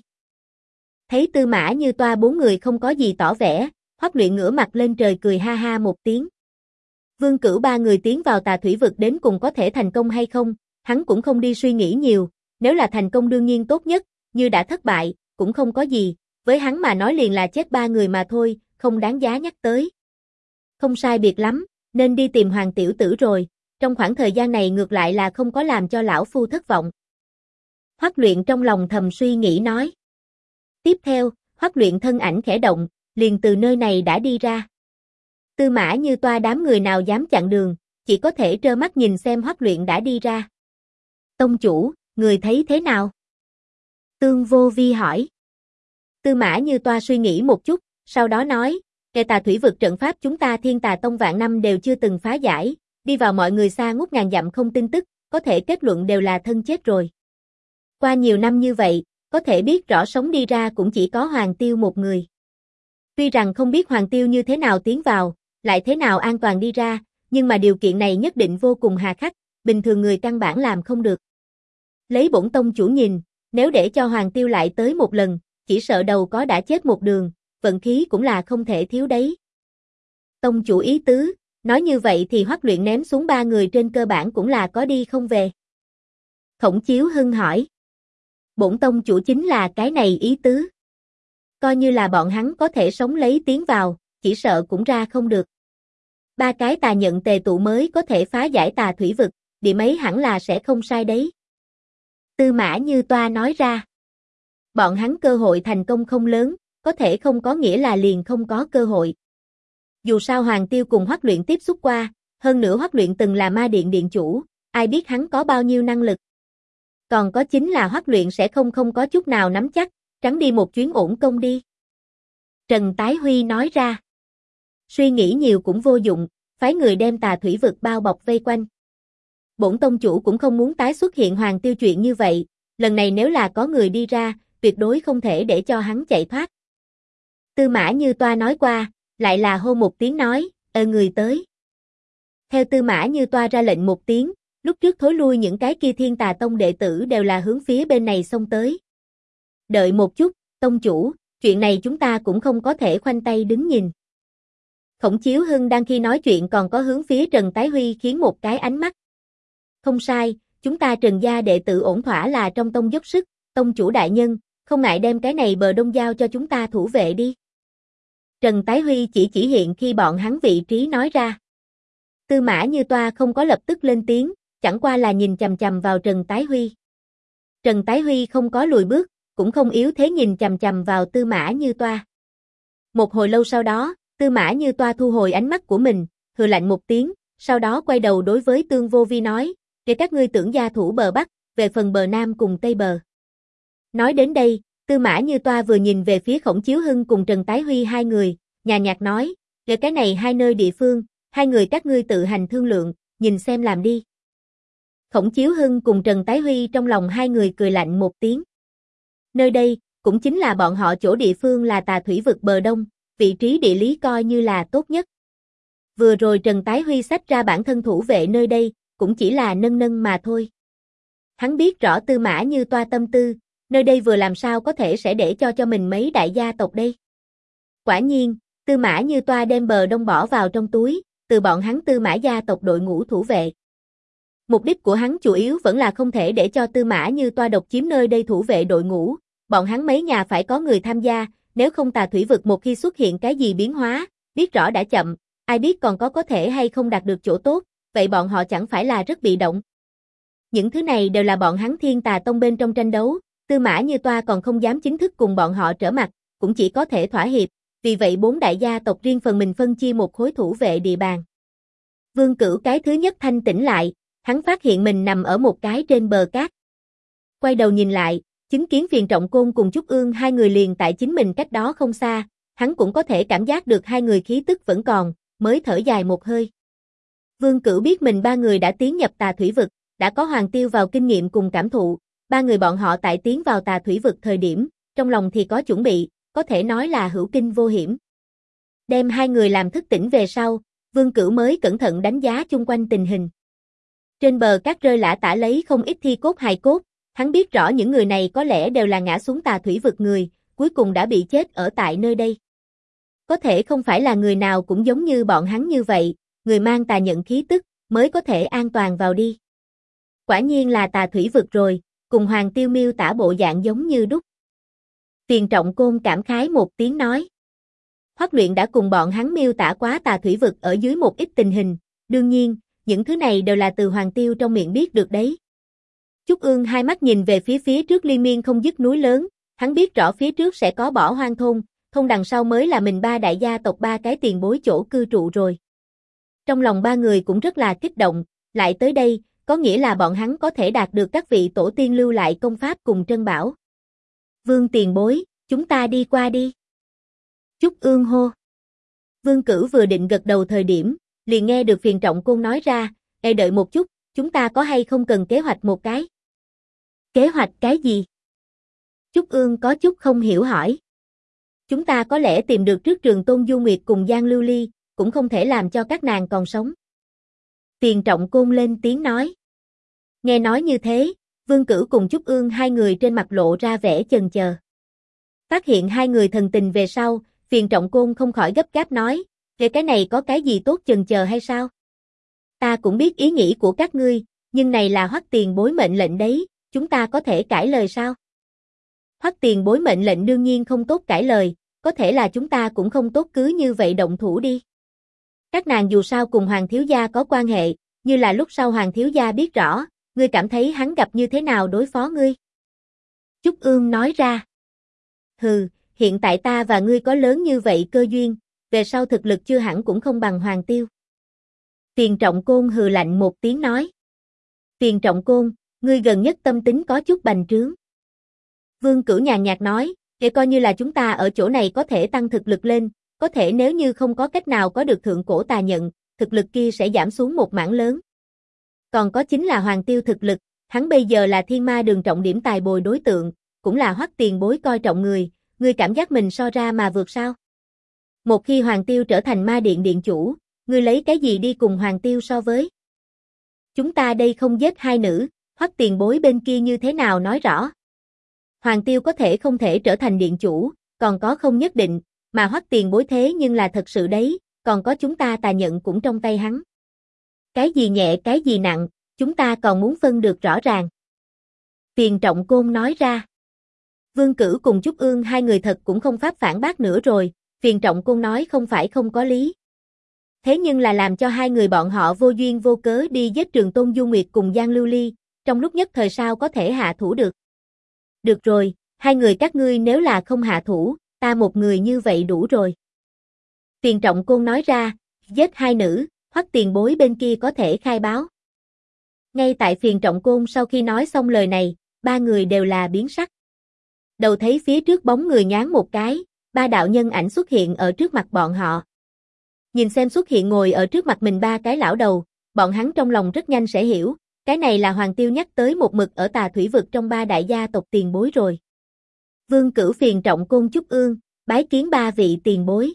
Thấy Tư Mã Như Toa 4 người không có gì tỏ vẻ, Hoắc Luyện ngửa mặt lên trời cười ha ha một tiếng. Vương Cửu 3 người tiến vào Tà Thủy Vực đến cùng có thể thành công hay không, hắn cũng không đi suy nghĩ nhiều, nếu là thành công đương nhiên tốt nhất, như đã thất bại, cũng không có gì, với hắn mà nói liền là chết 3 người mà thôi, không đáng giá nhắc tới. Không sai biệt lắm, nên đi tìm Hoàng tiểu tử rồi, trong khoảng thời gian này ngược lại là không có làm cho lão phu thất vọng. Hoắc Luyện trong lòng thầm suy nghĩ nói. Tiếp theo, Hoắc Luyện thân ảnh khẽ động, liền từ nơi này đã đi ra. Tư Mã Như Toa đám người nào dám chặn đường, chỉ có thể trơ mắt nhìn xem Hoắc Luyện đã đi ra. "Tông chủ, người thấy thế nào?" Tương Vô Vi hỏi. Tư Mã Như Toa suy nghĩ một chút, sau đó nói, "Kẻ Tà Thủy Vực trận pháp chúng ta Thiên Tà Tông vạn năm đều chưa từng phá giải, đi vào mọi người xa ngút ngàn dặm không tin tức, có thể kết luận đều là thân chết rồi. Qua nhiều năm như vậy, có thể biết rõ sống đi ra cũng chỉ có Hoàng Tiêu một người. Tuy rằng không biết Hoàng Tiêu như thế nào tiến vào, lại thế nào an toàn đi ra, nhưng mà điều kiện này nhất định vô cùng hà khắc, bình thường người căn bản làm không được. Lấy bổn tông chủ nhìn, nếu để cho Hoàng Tiêu lại tới một lần, chỉ sợ đầu có đã chết một đường, vận khí cũng là không thể thiếu đấy." Tông chủ ý tứ, nói như vậy thì Hoắc Luyện ném xuống 3 người trên cơ bản cũng là có đi không về. Khổng Chiếu Hưng hỏi. Bổn tông chủ chính là cái này ý tứ. Coi như là bọn hắn có thể sống lấy tiến vào, chỉ sợ cũng ra không được. 3 cái tà nhận tề tụ mới có thể phá giải Tà Thủy Vực, điểm ấy hẳn là sẽ không sai đấy. Tư Mã Như Toa nói ra. Bọn hắn cơ hội thành công không lớn, có thể không có nghĩa là liền không có cơ hội. Dù sao Hoàng Tiêu cùng Hoắc Luyện tiếp xúc qua, hơn nữa Hoắc Luyện từng là Ma Điện điện chủ, ai biết hắn có bao nhiêu năng lực. Còn có chính là Hoắc Luyện sẽ không có chút nào nắm chắc, trắng đi một chuyến ổn công đi. Trần Tái Huy nói ra. Suy nghĩ nhiều cũng vô dụng, phái người đem Tà Thủy Vực bao bọc vây quanh. Bổn tông chủ cũng không muốn tái xuất hiện Hoàng Tiêu chuyện như vậy, lần này nếu là có người đi ra, tuyệt đối không thể để cho hắn chạy thoát. Tư Mã Như Toa nói qua, lại là hô một tiếng nói, người tới. Theo Tư Mã Như Toa ra lệnh một tiếng, lúc trước thối lui những cái kia Thiên Tà Tông đệ tử đều là hướng phía bên này xông tới. Đợi một chút, tông chủ, chuyện này chúng ta cũng không có thể khoanh tay đứng nhìn. Khổng Chiếu Hưng đang khi nói chuyện còn có hướng phía Trần Tái Huy khiến một cái ánh mắt. Không sai, chúng ta Trần gia đệ tử ổn thỏa là trong tông dốc sức, tông chủ đại nhân, không ngại đem cái này bờ đông giao cho chúng ta thủ vệ đi. Trần Tái Huy chỉ hiện khi bọn hắn vị trí nói ra. Tư Mã Như Toa không có lập tức lên tiếng, chẳng qua là nhìn chằm chằm vào Trần Tái Huy. Trần Tái Huy không có lùi bước, cũng không yếu thế nhìn chằm chằm vào Tư Mã Như Toa. Một hồi lâu sau đó, Tư Mã Như Toa thu hồi ánh mắt của mình, hừ lạnh một tiếng, sau đó quay đầu đối với Tương Vô Vi nói, để các ngươi tưởng gia thủ bờ Bắc, về phần bờ Nam cùng Tây bờ. Nói đến đây, Tư Mã Như Toa vừa nhìn về phía Khổng Chiếu Hưng cùng Trần Tái Huy hai người, nhàn nhạt nói, để cái này hai nơi địa phương, hai người các ngươi tự hành thương lượng, nhìn xem làm đi. Khổng Chiếu Hưng cùng Trần Tái Huy trong lòng hai người cười lạnh một tiếng. Nơi đây, cũng chính là bọn họ chỗ địa phương là Tà Thủy vực bờ đông, vị trí địa lý coi như là tốt nhất. Vừa rồi Trần Tái Huy xách ra bản thân thủ vệ nơi đây, cũng chỉ là nâng nâng mà thôi. Hắn biết rõ Tư Mã Như Toa tâm tư, nơi đây vừa làm sao có thể sẽ để cho mình mấy đại gia tộc đây. Quả nhiên, Tư Mã Như Toa đem bờ đông bỏ vào trong túi, từ bọn hắn Tư Mã gia tộc đội ngũ thủ vệ. Mục đích của hắn chủ yếu vẫn là không thể để cho Tư Mã Như Toa độc chiếm nơi đây thủ vệ đội ngũ, bọn hắn mấy nhà phải có người tham gia, nếu không Tà Thủy vực một khi xuất hiện cái gì biến hóa, biết rõ đã chậm, ai biết còn có thể hay không đạt được chỗ tốt, vậy bọn họ chẳng phải là rất bị động. Những thứ này đều là bọn hắn Thiên Tà Tông bên trong tranh đấu, Tư Mã Như Toa còn không dám chính thức cùng bọn họ trở mặt, cũng chỉ có thể thỏa hiệp, vì vậy bốn đại gia tộc riêng phần mình phân chia một khối thủ vệ địa bàn. Vương Cửu cái thứ nhất thanh tỉnh lại, hắn phát hiện mình nằm ở một cái trên bờ cát. Quay đầu nhìn lại, chứng kiến Phiền Trọng Côn cùng Trúc Ương hai người liền tại chính mình cách đó không xa, hắn cũng có thể cảm giác được hai người khí tức vẫn còn, mới thở dài một hơi. Vương Cửu biết mình ba người đã tiến nhập Tà Thủy vực, đã có Hoàng Tiêu vào kinh nghiệm cùng cảm thụ, ba người bọn họ tại tiến vào Tà Thủy vực thời điểm, trong lòng thì có chuẩn bị, có thể nói là hữu kinh vô hiểm. Đem hai người làm thức tỉnh về sau, Vương Cửu mới cẩn thận đánh giá chung quanh tình hình. Trên bờ cát rơi lả tả lấy không ít thi cốt hài cốt, hắn biết rõ những người này có lẽ đều là ngã xuống Tà Thủy vực người, cuối cùng đã bị chết ở tại nơi đây. Có thể không phải là người nào cũng giống như bọn hắn như vậy, người mang tà nhận khí tức, mới có thể an toàn vào đi. Quả nhiên là Tà Thủy vực rồi, cùng Hoàng Tiêu miêu tả bộ dạng giống như đúc. Phiền Trọng Côn cảm khái một tiếng nói. Hoắc Luyện đã cùng bọn hắn miêu tả quá Tà Thủy vực ở dưới một ít tình hình, đương nhiên, những thứ này đều là từ Hoàng Tiêu trong miệng biết được đấy. Trúc Ương hai mắt nhìn về phía trước liên miên không dứt núi lớn, hắn biết rõ phía trước sẽ có Bỏ Hoang thôn, thôn đằng sau mới là mình ba đại gia tộc ba cái tiền bối chỗ cư trụ rồi. Trong lòng ba người cũng rất là kích động, lại tới đây, có nghĩa là bọn hắn có thể đạt được các vị tổ tiên lưu lại công pháp cùng trân bảo. Vương tiền bối, chúng ta đi qua đi. Trúc Ương hô. Vương Cửu vừa định gật đầu thời điểm, liền nghe được Phiền Trọng Côn nói ra, "Ê đợi một chút, chúng ta có hay không cần kế hoạch một cái?" Kế hoạch cái gì? Trúc Ương có chút không hiểu hỏi. Chúng ta có lẽ tìm được trước Trường Tôn Du Nguyệt cùng Giang Lưu Ly, cũng không thể làm cho các nàng còn sống. Phiền Trọng Côn lên tiếng nói. Nghe nói như thế, Vương Cửu cùng Trúc Ương hai người trên mặt lộ ra vẻ chần chờ. Phát hiện hai người thần tình về sau, Phiền Trọng Côn không khỏi gấp gáp nói, về cái này có cái gì tốt chần chờ hay sao? Ta cũng biết ý nghĩ của các ngươi, nhưng này là Hoắc tiền bối mệnh lệnh đấy, chúng ta có thể cãi lời sao? Hoắc tiền bối mệnh lệnh đương nhiên không tốt cãi lời, có thể là chúng ta cũng không tốt cứ như vậy động thủ đi. Các nàng dù sao cùng Hoàng thiếu gia có quan hệ, như là lúc sau Hoàng thiếu gia biết rõ, ngươi cảm thấy hắn gặp như thế nào đối phó ngươi? Trúc Ương nói ra. Hừ, hiện tại ta và ngươi có lớn như vậy cơ duyên, về sau thực lực chưa hẳn cũng không bằng Hoàng Tiêu. Phiền Trọng Côn hừ lạnh một tiếng nói. Phiền Trọng Côn, ngươi gần nhất tâm tính có chút bành trướng. Vương Cửu nhàn nhạt nói, để coi như là chúng ta ở chỗ này có thể tăng thực lực lên, có thể nếu như không có cách nào có được thượng cổ tà nhận, thực lực kia sẽ giảm xuống một mảng lớn. Còn có chính là Hoàng Tiêu thực lực, hắn bây giờ là Thiên Ma đường trọng điểm tài bồi đối tượng, cũng là Hoắc tiền bối coi trọng người, ngươi cảm giác mình so ra mà vượt sao? Một khi Hoàng Tiêu trở thành Ma điện điện chủ, ngươi lấy cái gì đi cùng Hoàng Tiêu so với? Chúng ta đây không giết hai nữ, Hoắc tiền bối bên kia như thế nào nói rõ? Hoàng Tiêu có thể không thể trở thành điện chủ, còn có không nhất định, mà Hoắc tiền bối thế nhưng là thật sự đấy, còn có chúng ta tà nhận cũng trong tay hắn. Cái gì nhẹ cái gì nặng, Chúng ta còn muốn phân được rõ ràng. Phiền Trọng Côn nói ra. Vương Cử cùng Trúc Ương hai người thật cũng không pháp phản bác nữa rồi, Phiền Trọng Côn nói không phải không có lý. Thế nhưng là làm cho hai người bọn họ vô duyên vô cớ đi giết Trường Tôn Du Nguyệt cùng Giang Lưu Ly, trong lúc nhất thời sao có thể hạ thủ được. Được rồi, hai người các ngươi nếu là không hạ thủ, ta một người như vậy đủ rồi. Phiền Trọng Côn nói ra, giết hai nữ, Hoắc tiền bối bên kia có thể khai báo. Ngay tại Phiền Trọng Côn sau khi nói xong lời này, ba người đều là biến sắc. Đầu thấy phía trước bóng người nhoáng một cái, ba đạo nhân ảnh xuất hiện ở trước mặt bọn họ. Nhìn xem xuất hiện ngồi ở trước mặt mình ba cái lão đầu, bọn hắn trong lòng rất nhanh sẽ hiểu, cái này là Hoàng Tiêu nhắc tới một mực ở Tà Thủy vực trong ba đại gia tộc tiền bối rồi. Vương Cửu Phiền Trọng Côn Trúc Ương, bái kiến ba vị tiền bối.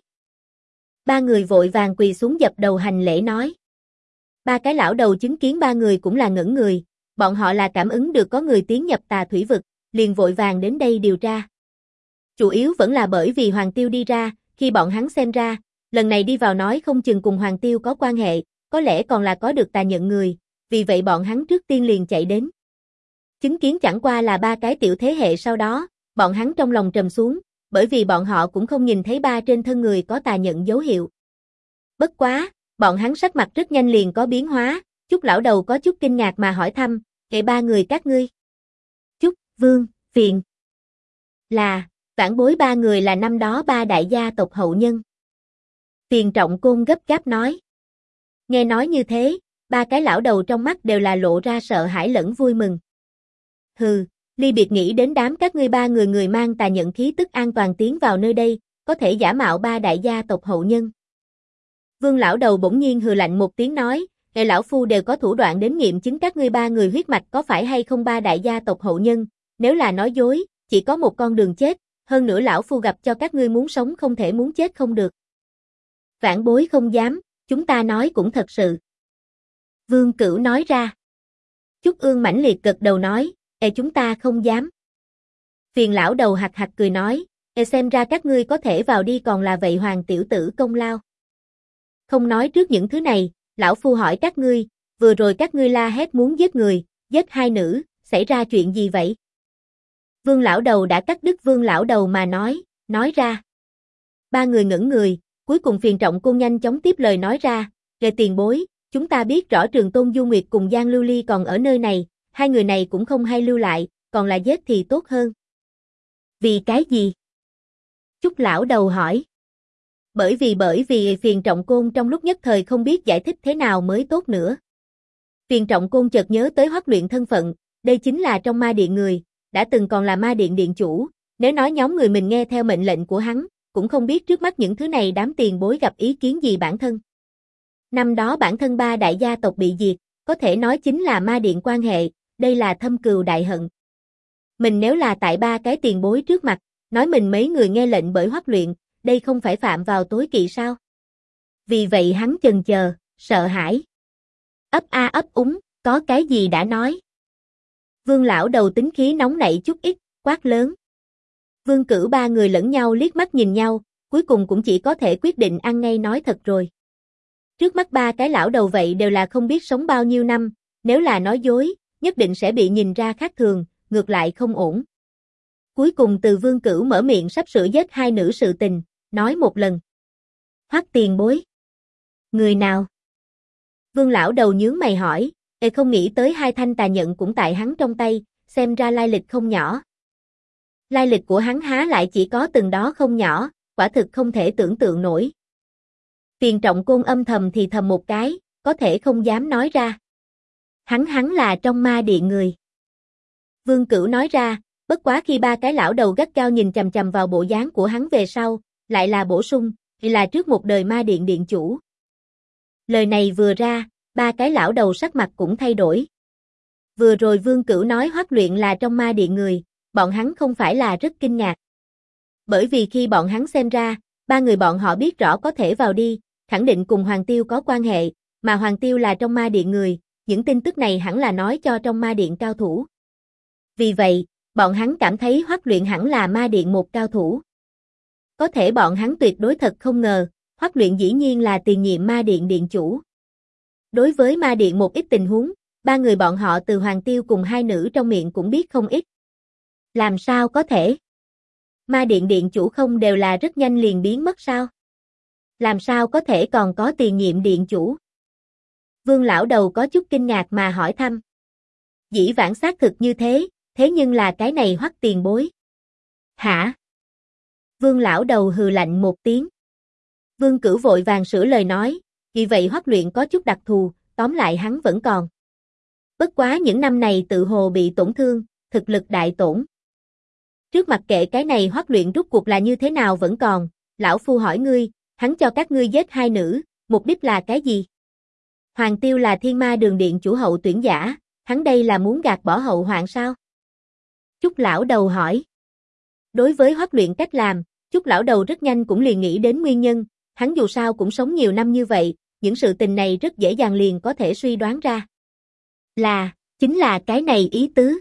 Ba người vội vàng quỳ xuống dập đầu hành lễ nói. Ba cái lão đầu chứng kiến ba người cũng là ngẩn người, bọn họ là cảm ứng được có người tiến nhập Tà Thủy vực, liền vội vàng đến đây điều tra. Chủ yếu vẫn là bởi vì Hoàng Tiêu đi ra, khi bọn hắn xem ra, lần này đi vào nói không chừng cùng Hoàng Tiêu có quan hệ, có lẽ còn là có được tà nhận người, vì vậy bọn hắn trước tiên liền chạy đến. Chứng kiến chẳng qua là ba cái tiểu thế hệ sau đó, bọn hắn trong lòng trầm xuống, bởi vì bọn họ cũng không nhìn thấy ba trên thân người có tà nhận dấu hiệu. Bất quá, bọn hắn sắc mặt rất nhanh liền có biến hóa, Trúc lão đầu có chút kinh ngạc mà hỏi thăm, kệ ba người các ngươi. Trúc, Vương, Phiền. Là, vãn bối ba người là năm đó ba đại gia tộc hậu nhân. Phiền Trọng Côn gấp gáp nói. Nghe nói như thế, ba cái lão đầu trong mắt đều là lộ ra sợ hãi lẫn vui mừng. Hừ, ly biệt nghĩ đến đám các ngươi ba người người mang tà nhận khí tức an toàn tiến vào nơi đây, có thể giả mạo ba đại gia tộc hậu nhân. Vương lão đầu bỗng nhiên hừ lạnh một tiếng nói, "Ngài lão phu đều có thủ đoạn đến nghiệm chứng các ngươi ba người huyết mạch có phải hay không ba đại gia tộc hậu nhân, nếu là nói dối, chỉ có một con đường chết, hơn nữa lão phu gặp cho các ngươi muốn sống không thể muốn chết không được." Vãn bối không dám, chúng ta nói cũng thật sự. Vương Cửu nói ra. Trúc Ương mãnh liệt gật đầu nói, chúng ta không dám. Phiền lão đầu hạc hạc cười nói, xem ra các ngươi có thể vào đi còn là vậy Hoàng tiểu tử công lao. Không nói trước những thứ này, lão phu hỏi các ngươi, vừa rồi các ngươi la hét muốn giết người, giết hai nữ, xảy ra chuyện gì vậy? Vương lão đầu đã cắt đứt Vương lão đầu mà nói ra. Ba người ngẩn người, cuối cùng Phiền Trọng Côn nhanh chóng tiếp lời nói ra, "Kệ tiền bối, chúng ta biết rõ Trường Tôn Du Nguyệt cùng Giang Lưu Ly còn ở nơi này, hai người này cũng không hay lưu lại, còn là giết thì tốt hơn." Vì cái gì? Trúc lão đầu hỏi. Bởi vì Phiền Trọng Côn trong lúc nhất thời không biết giải thích thế nào mới tốt nữa. Phiền Trọng Côn chợt nhớ tới Hoắc Luyện thân phận, đây chính là trong ma điện người, đã từng còn là ma điện điện chủ, nếu nói nhóm người mình nghe theo mệnh lệnh của hắn, cũng không biết trước mắt những thứ này đám tiền bối gặp ý kiến gì bản thân. Năm đó bản thân ba đại gia tộc bị diệt, có thể nói chính là ma điện quan hệ, đây là thâm cừu đại hận. Mình nếu là tại ba cái tiền bối trước mặt, nói mình mấy người nghe lệnh bởi Hoắc Luyện, đây không phải phạm vào tối kỵ sao? Vì vậy hắn chần chờ, sợ hãi. Ấp a ấp úng, có cái gì đã nói. Vương lão đầu tính khí nóng nảy chút ít, quát lớn. Vương Cửu ba người lẫn nhau liếc mắt nhìn nhau, cuối cùng cũng chỉ có thể quyết định ăn ngay nói thật rồi. Trước mắt ba cái lão đầu vậy đều là không biết sống bao nhiêu năm, nếu là nói dối, nhất định sẽ bị nhìn ra khác thường, ngược lại không ổn. Cuối cùng từ Vương Cửu mở miệng sắp sửa giết hai nữ sự tình, nói một lần. Hoắc tiền bối. Người nào? Vương lão đầu nhướng mày hỏi, không nghĩ tới hai thanh tà nhận cũng tại hắn trong tay, xem ra lai lịch không nhỏ. Lai lịch của hắn há lại chỉ có từng đó không nhỏ, quả thực không thể tưởng tượng nổi. Phiền Trọng Côn âm thầm thì thầm một cái, có thể không dám nói ra. Hắn là trong ma điện người. Vương Cửu nói ra, bất quá khi ba cái lão đầu gắt gao nhìn chằm chằm vào bộ dáng của hắn về sau, lại là bổ sung, là trước một đời ma điện điện chủ. Lời này vừa ra, ba cái lão đầu sắc mặt cũng thay đổi. Vừa rồi Vương Cửu nói Hoắc Luyện là trong ma điện người, bọn hắn không phải là rất kinh ngạc. Bởi vì khi bọn hắn xem ra, ba người bọn họ biết rõ có thể vào đi, khẳng định cùng Hoàng Tiêu có quan hệ, mà Hoàng Tiêu là trong ma điện người, những tin tức này hẳn là nói cho trong ma điện cao thủ. Vì vậy, bọn hắn cảm thấy Hoắc Luyện hẳn là ma điện một cao thủ. Có thể bọn hắn tuyệt đối thật không ngờ, Hoắc Luyện dĩ nhiên là tiền nhiệm ma điện điện chủ. Đối với ma điện một ít tình huống, ba người bọn họ từ Hoàng Tiêu cùng hai nữ trong miệng cũng biết không ít. Làm sao có thể? Ma điện điện chủ không đều là rất nhanh liền biến mất sao? Làm sao có thể còn có tiền nhiệm điện chủ? Vương lão đầu có chút kinh ngạc mà hỏi thăm. Dĩ vãng xác thực như thế, thế nhưng là cái này Hoắc tiền bối. Hả? Vương lão đầu hừ lạnh một tiếng. Vương Cửu vội vàng sửa lời nói, vì vậy Hoắc luyện có chút đặc thù, tóm lại hắn vẫn còn. Bất quá những năm này tự hồ bị tổn thương, thực lực đại tổn. Trước mặt kệ cái này Hoắc luyện rút cuộc là như thế nào vẫn còn, lão phu hỏi ngươi, hắn cho các ngươi giết hai nữ, mục đích là cái gì? Hoàng Tiêu là Thiên Ma Đường điện chủ hậu tuyển giả, hắn đây là muốn gạt bỏ hậu hoạn sao? Chúc lão đầu hỏi. Đối với Hoắc luyện cách làm, Chúc lão đầu rất nhanh cũng liền nghĩ đến nguyên nhân, hắn dù sao cũng sống nhiều năm như vậy, những sự tình này rất dễ dàng liền có thể suy đoán ra. Chính là cái này ý tứ.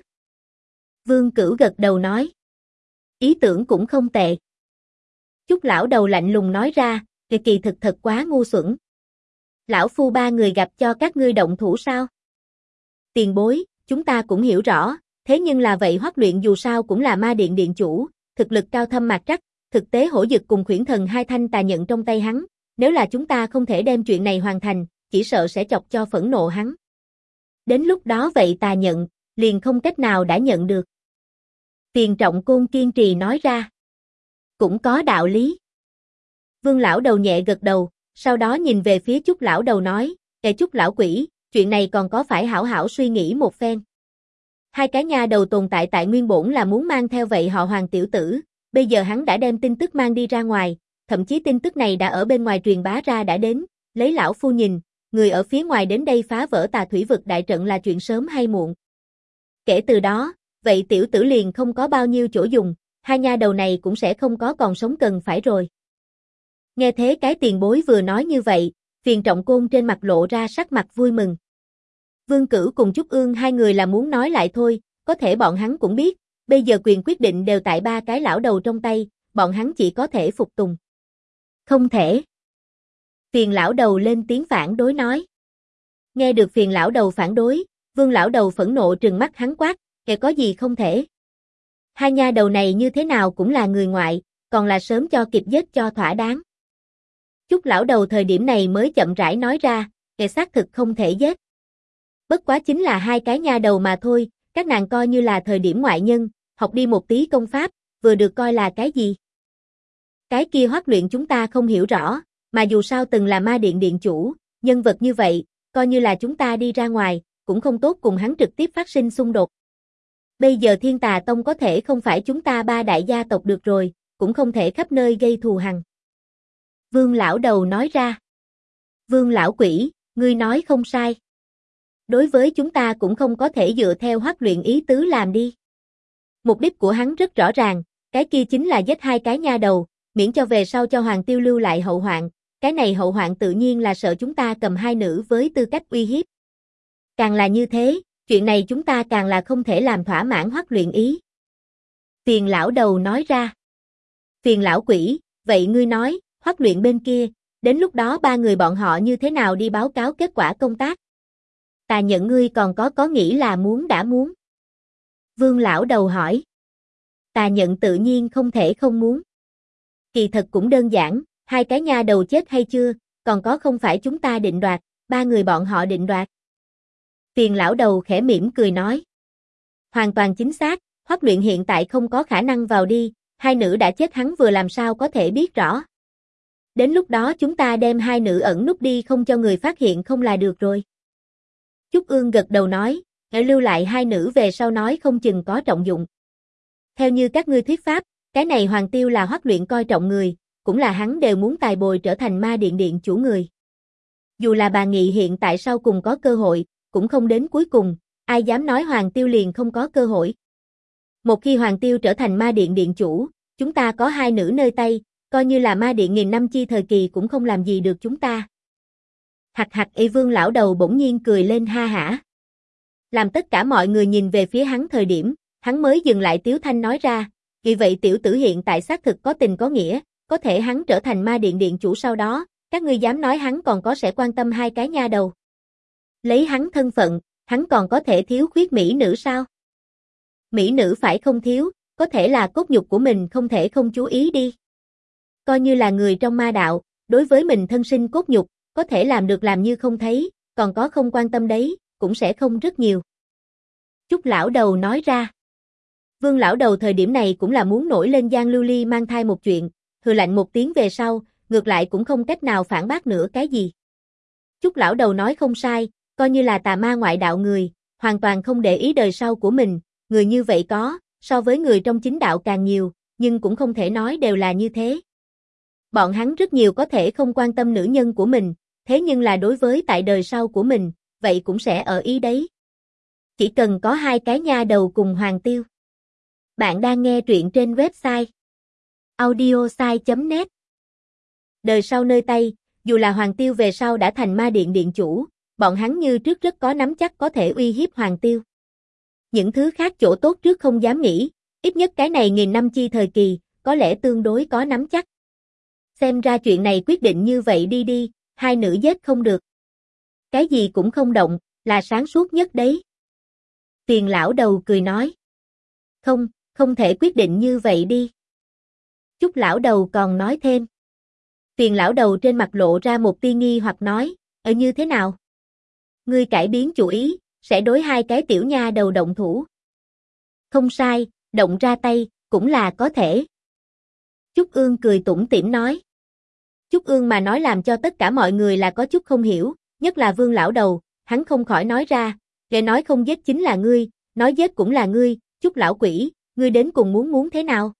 Vương Cửu gật đầu nói. Ý tưởng cũng không tệ. Chúc lão đầu lạnh lùng nói ra, kỳ thực thật quá ngu xuẩn. Lão phu ba người gặp cho các ngươi động thủ sao? Tiền bối, chúng ta cũng hiểu rõ, thế nhưng là vậy Hoắc luyện dù sao cũng là ma điện điện chủ, thực lực cao thâm mạc trắc, thực tế hổ dực cùng khuyển thần hai thanh tà nhận trong tay hắn, nếu là chúng ta không thể đem chuyện này hoàn thành, chỉ sợ sẽ chọc cho phẫn nộ hắn. Đến lúc đó vậy tà nhận, liền không cách nào đã nhận được. Tiền Trọng Côn kiên trì nói ra. Cũng có đạo lý. Vương lão đầu nhẹ gật đầu, sau đó nhìn về phía Chúc lão đầu nói, Chúc lão quỷ, chuyện này còn có phải hảo hảo suy nghĩ một phen. Hai cái nha đầu tồn tại tại nguyên bổn là muốn mang theo vậy họ Hoàng tiểu tử, bây giờ hắn đã đem tin tức mang đi ra ngoài, thậm chí tin tức này đã ở bên ngoài truyền bá ra đã đến, lấy lão phu nhìn, người ở phía ngoài đến đây phá vỡ tà thủy vực đại trận là chuyện sớm hay muộn. Kể từ đó, vậy tiểu tử liền không có bao nhiêu chỗ dùng, hai nha đầu này cũng sẽ không có còn sống cần phải rồi. Nghe thế cái tiền bối vừa nói như vậy, Phiền Trọng Côn trên mặt lộ ra sắc mặt vui mừng. Vương Cửu cùng Trúc Ương hai người là muốn nói lại thôi, có thể bọn hắn cũng biết, bây giờ quyền quyết định đều tại ba cái lão đầu trong tay, bọn hắn chỉ có thể phục tùng. Không thể. Phiền lão đầu lên tiếng phản đối nói. Nghe được Phiền lão đầu phản đối, Vương lão đầu phẫn nộ trừng mắt hắn quát, có gì không thể. Hai nha đầu này như thế nào cũng là người ngoại, còn là sớm cho kịp giết cho thỏa đáng. Chúc lão đầu thời điểm này mới chậm rãi nói ra, xác thực không thể giết. Bất quá chính là hai cái nha đầu mà thôi, các nàng coi như là thời điểm ngoại nhân, học đi một tí công pháp, vừa được coi là cái gì. Cái kia Hoắc luyện chúng ta không hiểu rõ, mà dù sao từng là ma điện điện chủ, nhân vật như vậy, coi như là chúng ta đi ra ngoài, cũng không tốt cùng hắn trực tiếp phát sinh xung đột. Bây giờ Thiên Tà Tông có thể không phải chúng ta ba đại gia tộc được rồi, cũng không thể khắp nơi gây thù hằn. Vương lão đầu nói ra. Vương lão quỷ, ngươi nói không sai. Đối với chúng ta cũng không có thể dựa theo Hoắc luyện ý tứ làm đi. Mục đích của hắn rất rõ ràng, cái kia chính là giết hai cái nha đầu, miễn cho về sau cho Hoàng Tiêu lưu lại hậu hoạn, cái này hậu hoạn tự nhiên là sợ chúng ta cầm hai nữ với tư cách uy hiếp. Càng là như thế, chuyện này chúng ta càng là không thể làm thỏa mãn Hoắc luyện ý. Phiền lão đầu nói ra. Phiền lão quỷ, vậy ngươi nói, Hoắc luyện bên kia, đến lúc đó ba người bọn họ như thế nào đi báo cáo kết quả công tác? Tà nhận ngươi còn có nghĩ là muốn đã muốn. Vương lão đầu hỏi. Tà nhận tự nhiên không thể không muốn. Kỳ thật cũng đơn giản, hai cái nha đầu chết hay chưa, còn có không phải chúng ta định đoạt, ba người bọn họ định đoạt. Phiền lão đầu khẽ mỉm cười nói. Hoàn toàn chính xác, Hoắc luyện hiện tại không có khả năng vào đi, hai nữ đã chết hắn vừa làm sao có thể biết rõ. Đến lúc đó chúng ta đem hai nữ ẩn núp đi không cho người phát hiện không là được rồi. Chúc Ương gật đầu nói, lưu lại hai nữ về sau nói không chừng có trọng dụng. Theo như các ngươi thuyết pháp, cái này Hoàng Tiêu là Hoắc luyện coi trọng người, cũng là hắn đều muốn tài bồi trở thành ma điện điện chủ người. Dù là bà Nghị hiện tại sau cùng có cơ hội, cũng không đến cuối cùng, ai dám nói Hoàng Tiêu liền không có cơ hội. Một khi Hoàng Tiêu trở thành ma điện điện chủ, chúng ta có hai nữ nơi tay, coi như là ma điện nghìn năm chi thời kỳ cũng không làm gì được chúng ta. Hạc hạc y Vương lão đầu bỗng nhiên cười lên ha hả. Làm tất cả mọi người nhìn về phía hắn thời điểm, hắn mới dừng lại tiếu thanh nói ra, vì vậy tiểu tử hiện tại xác thực có tình có nghĩa, có thể hắn trở thành ma điện điện chủ sau đó, các ngươi dám nói hắn còn có sẽ quan tâm hai cái nha đầu. Lấy hắn thân phận, Hắn còn có thể thiếu khuyết mỹ nữ sao? Mỹ nữ phải không thiếu, có thể là cốt nhục của mình không thể không chú ý đi. Coi như là người trong ma đạo, đối với mình thân sinh cốt nhục, có thể làm được làm như không thấy, còn có không quan tâm đấy, cũng sẽ không rất nhiều. Trúc lão đầu nói ra. Vương lão đầu thời điểm này cũng là muốn nổi lên Giang Lưu Ly mang thai một chuyện, hừ lạnh một tiếng về sau, ngược lại cũng không cách nào phản bác nữa cái gì. Trúc lão đầu nói không sai, coi như là tà ma ngoại đạo người, hoàn toàn không để ý đời sau của mình, người như vậy có, so với người trong chính đạo càng nhiều, nhưng cũng không thể nói đều là như thế. Bọn hắn rất nhiều có thể không quan tâm nữ nhân của mình, thế nhưng là đối với tại đời sau của mình, vậy cũng sẽ ở ý đấy. Chỉ cần có hai cái nha đầu cùng Hoàng Tiêu. Bạn đang nghe truyện trên website audiosai.net. Đời sau nơi Tây, dù là Hoàng Tiêu về sau đã thành ma điện điện chủ, bọn hắn như trước rất có nắm chắc có thể uy hiếp Hoàng Tiêu. Những thứ khác chỗ tốt trước không dám nghĩ, ít nhất cái này nghìn năm chi thời kỳ, có lẽ tương đối có nắm chắc. Xem ra chuyện này quyết định như vậy đi, hai nữ giết không được. Cái gì cũng không động, là sáng suốt nhất đấy. Tiền lão đầu cười nói. Không thể quyết định như vậy đi. Trúc lão đầu còn nói thêm. Tiền lão đầu trên mặt lộ ra một tia nghi hoặc nói, như thế nào? Ngươi cải biến chủ ý, sẽ đối hai cái tiểu nha đầu động thủ. Không sai, động ra tay, cũng là có thể. Trúc Ương cười tủm tỉm nói. Trúc Ương mà nói làm cho tất cả mọi người là có chút không hiểu, nhất là Vương lão đầu, hắn không khỏi nói ra, kẻ nói không giết chính là ngươi, nói giết cũng là ngươi, Trúc lão quỷ, ngươi đến cùng muốn thế nào?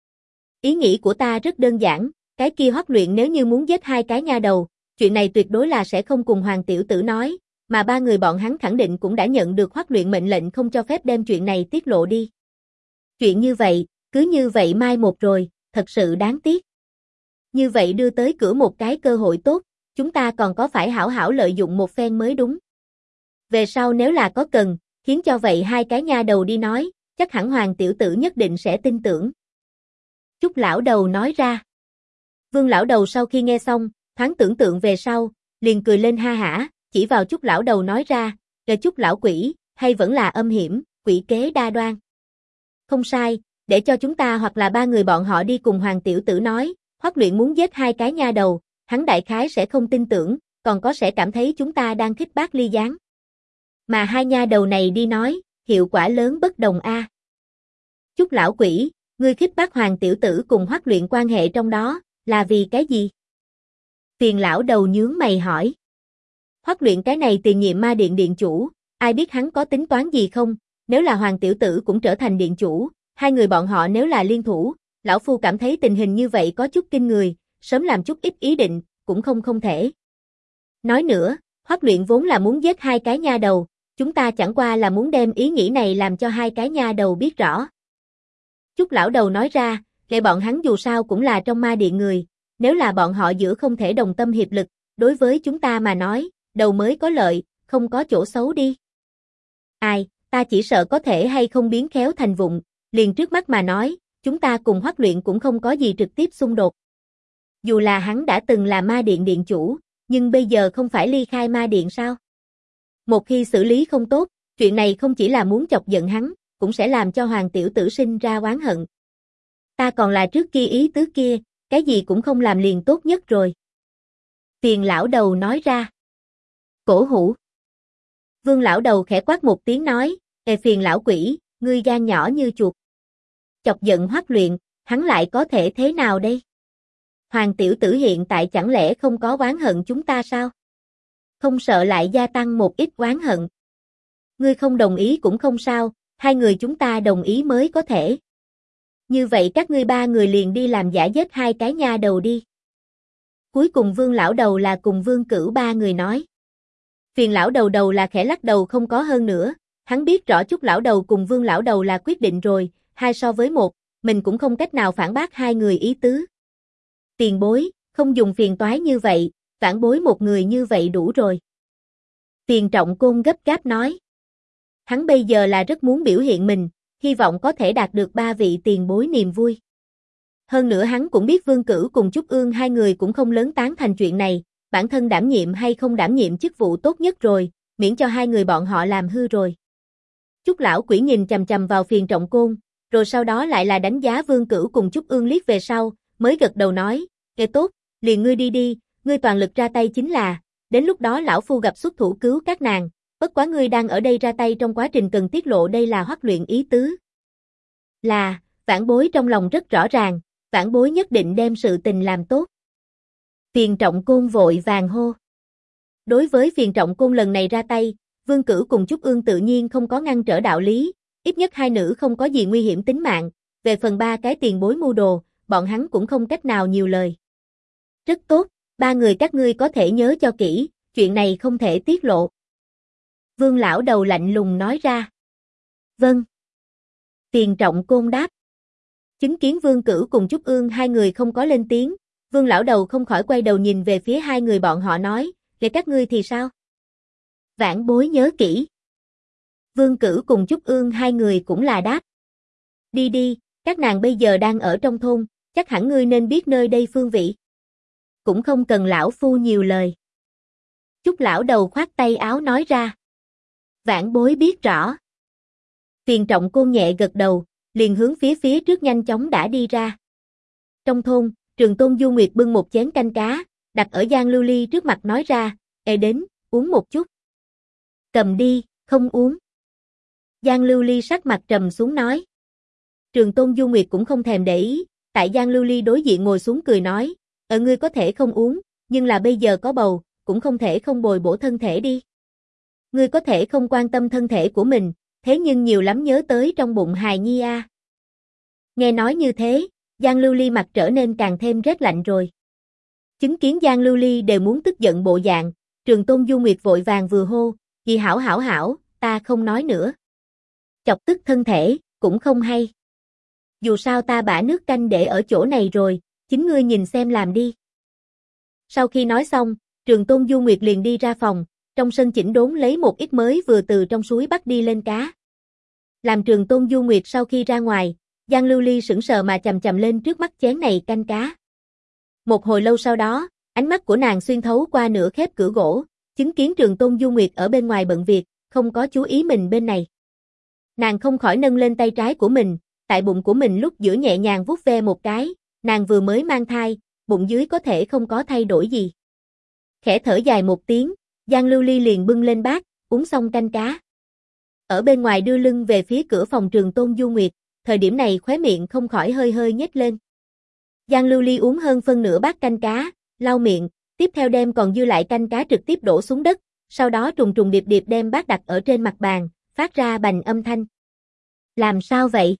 Ý nghĩ của ta rất đơn giản, cái kia Hoắc Luyện nếu như muốn giết hai cái nha đầu, chuyện này tuyệt đối là sẽ không cùng Hoàng tiểu tử nói, mà ba người bọn hắn khẳng định cũng đã nhận được Hoắc Luyện mệnh lệnh không cho phép đem chuyện này tiết lộ đi. Chuyện như vậy, cứ như vậy mai một rồi, thật sự đáng tiếc. Như vậy đưa tới cửa một cái cơ hội tốt, chúng ta còn có phải hảo hảo lợi dụng một phen mới đúng. Về sau nếu là có cần, khiến cho vậy hai cái nha đầu đi nói, chắc hẳn Hoàng tiểu tử nhất định sẽ tin tưởng. Trúc lão đầu nói ra. Vương lão đầu sau khi nghe xong, thoáng tưởng tượng về sau, liền cười lên ha hả, chỉ vào Trúc lão đầu nói ra, Trúc lão quỷ, hay vẫn là âm hiểm, quỷ kế đa đoan. Không sai, để cho chúng ta hoặc là ba người bọn họ đi cùng Hoàng tiểu tử nói, Hoắc Luyện muốn giết hai cái nha đầu, hắn đại khái sẽ không tin tưởng, còn có sẽ cảm thấy chúng ta đang khích bác ly gián. Mà hai nha đầu này đi nói, hiệu quả lớn bất đồng a. Trúc lão quỷ, ngươi khích bác Hoàng tiểu tử cùng Hoắc Luyện quan hệ trong đó, là vì cái gì? Tiền lão đầu nhướng mày hỏi. Hoắc Luyện cái này tiền nhiệm ma điện điện chủ, ai biết hắn có tính toán gì không, nếu là Hoàng tiểu tử cũng trở thành điện chủ, hai người bọn họ nếu là liên thủ, lão phu cảm thấy tình hình như vậy có chút kinh người, sớm làm chút ít ý định, cũng không thể. Nói nữa, Hoắc Luyện vốn là muốn giết hai cái nha đầu, chúng ta chẳng qua là muốn đem ý nghĩ này làm cho hai cái nha đầu biết rõ. Trúc lão đầu nói ra, để bọn hắn dù sao cũng là trong ma điện người, nếu là bọn họ giữa không thể đồng tâm hiệp lực, đối với chúng ta mà nói, đầu mới có lợi, không có chỗ xấu đi. Ai, ta chỉ sợ có thể hay không biến khéo thành vụng, liền trước mắt mà nói, chúng ta cùng Hoắc Luyện cũng không có gì trực tiếp xung đột. Dù là hắn đã từng là ma điện điện chủ, nhưng bây giờ không phải ly khai ma điện sao? Một khi xử lý không tốt, chuyện này không chỉ là muốn chọc giận hắn, cũng sẽ làm cho Hoàng tiểu tử sinh ra oán hận. Ta còn là trước kia ý tứ kia, cái gì cũng không làm liền tốt nhất rồi. Tiền lão đầu nói ra. Cổ hủ. Vương lão đầu khẽ quát một tiếng nói, phiền lão quỷ, ngươi gan nhỏ như chuột. Chọc giận Hoắc Luyện, hắn lại có thể thế nào đây? Hoàng tiểu tử hiện tại chẳng lẽ không có oán hận chúng ta sao? Không sợ lại gia tăng một ít oán hận. Ngươi không đồng ý cũng không sao, hai người chúng ta đồng ý mới có thể. Như vậy các ngươi ba người liền đi làm giả giết hai cái nha đầu đi. Cuối cùng Vương lão đầu là cùng Vương Cửu ba người nói. Phiền lão đầu là khẽ lắc đầu không có hơn nữa, hắn biết rõ Trúc lão đầu cùng Vương lão đầu là quyết định rồi, 2 so với 1, mình cũng không cách nào phản bác hai người ý tứ. Tiền bối, không dùng phiền toái như vậy, phản bối một người như vậy đủ rồi. Tiền Trọng Côn gấp gáp nói. Hắn bây giờ là rất muốn biểu hiện mình, hy vọng có thể đạt được 3 vị tiền bối niềm vui. Hơn nữa hắn cũng biết Vương Cửu cùng Trúc Ương hai người cũng không lớn tán thành chuyện này, bản thân đảm nhiệm hay không đảm nhiệm chức vụ tốt nhất rồi, miễn cho hai người bọn họ làm hư rồi. Chúc lão quỷ nhìn chằm chằm vào Phiền Trọng Côn, rồi sau đó lại là đánh giá Vương Cửu cùng Chúc Ương liếc về sau, mới gật đầu nói, nghe tốt, liền ngươi đi đi, ngươi toàn lực ra tay chính là, đến lúc đó lão phu gặp xuất thủ cứu các nàng, bất quá ngươi đang ở đây ra tay trong quá trình cần tiết lộ đây là Hoắc Luyện ý tứ. Là, Vãn Bối trong lòng rất rõ ràng, Vãn Bối nhất định đem sự tình làm tốt. Phiền Trọng Côn vội vàng hô. Đối với Phiền Trọng Côn lần này ra tay, Vương Cửu cùng Chúc Ương tự nhiên không có ngăn trở đạo lý, ít nhất hai nữ không có gì nguy hiểm tính mạng, về phần ba cái tiền bối mưu đồ, bọn hắn cũng không cách nào nhiều lời. Rất tốt, ba người các ngươi có thể nhớ cho kỹ, chuyện này không thể tiết lộ. Vương lão đầu lạnh lùng nói ra. Vâng. Phiền Trọng Côn đáp. Chứng kiến Vương Cửu cùng Chúc Ương hai người không có lên tiếng, Vương lão đầu không khỏi quay đầu nhìn về phía hai người bọn họ nói, để các ngươi thì sao? Vãn Bối nhớ kỹ. Vương Cửu cùng Chúc Ương hai người cũng là đáp. Đi đi, các nàng bây giờ đang ở trong thôn, chắc hẳn ngươi nên biết nơi đây phương vị. Cũng không cần lão phu nhiều lời. Chúc lão đầu khoát tay áo nói ra. Vãn Bối biết rõ. Phiền Trọng Côn nhẹ gật đầu, liền hướng phía trước nhanh chóng đã đi ra. Trong thôn, Trường Tôn Du Nguyệt bưng một chén canh cá, đặt ở Giang Lưu Ly trước mặt nói ra, "Ê đến, uống một chút." "Cầm đi, không uống." Giang Lưu Ly sắc mặt trầm xuống nói. Trường Tôn Du Nguyệt cũng không thèm để ý, tại Giang Lưu Ly đối diện ngồi xuống cười nói, ngươi có thể không uống, nhưng là bây giờ có bầu, cũng không thể không bồi bổ thân thể đi. Ngươi có thể không quan tâm thân thể của mình, thế nhưng nhiều lắm nhớ tới trong bụng hài nhi a." Nghe nói như thế, Giang Lưu Ly mặt trở nên càng thêm rét lạnh rồi. Chứng kiến Giang Lưu Ly đều muốn tức giận bộ dạng, Trường Tôn Du Nguyệt vội vàng vừa hô, "Dì hảo, ta không nói nữa." Chọc tức thân thể, cũng không hay. Dù sao ta bả nước canh để ở chỗ này rồi, chính ngươi nhìn xem làm đi. Sau khi nói xong, Trường Tôn Du Nguyệt liền đi ra phòng, trong sân chỉnh đốn lấy một ít mới vừa từ trong suối bắt đi lên cá. Làm Trường Tôn Du Nguyệt sau khi ra ngoài, Giang Lưu Ly sững sờ mà chầm chầm lên trước mắt chén này canh cá. Một hồi lâu sau đó, ánh mắt của nàng xuyên thấu qua nửa khép cửa gỗ, chứng kiến Trường Tôn Du Nguyệt ở bên ngoài bận việc, không có chú ý mình bên này. Nàng không khỏi nâng lên tay trái của mình, tại bụng của mình lúc giữa nhẹ nhàng vuốt ve một cái, nàng vừa mới mang thai, bụng dưới có thể không có thay đổi gì. Khẽ thở dài một tiếng, Giang Lưu Ly liền bưng lên bát, uống xong canh cá. Ở bên ngoài đưa lưng về phía cửa phòng Trường Tôn Du Nguyệt, thời điểm này khóe miệng không khỏi hơi hơi nhếch lên. Giang Lưu Ly uống hơn phân nửa bát canh cá, lau miệng, tiếp theo đem còn dư lại canh cá trực tiếp đổ xuống đất, sau đó trùng trùng điệp điệp đem bát đặt ở trên mặt bàn, phát ra bành âm thanh. Làm sao vậy?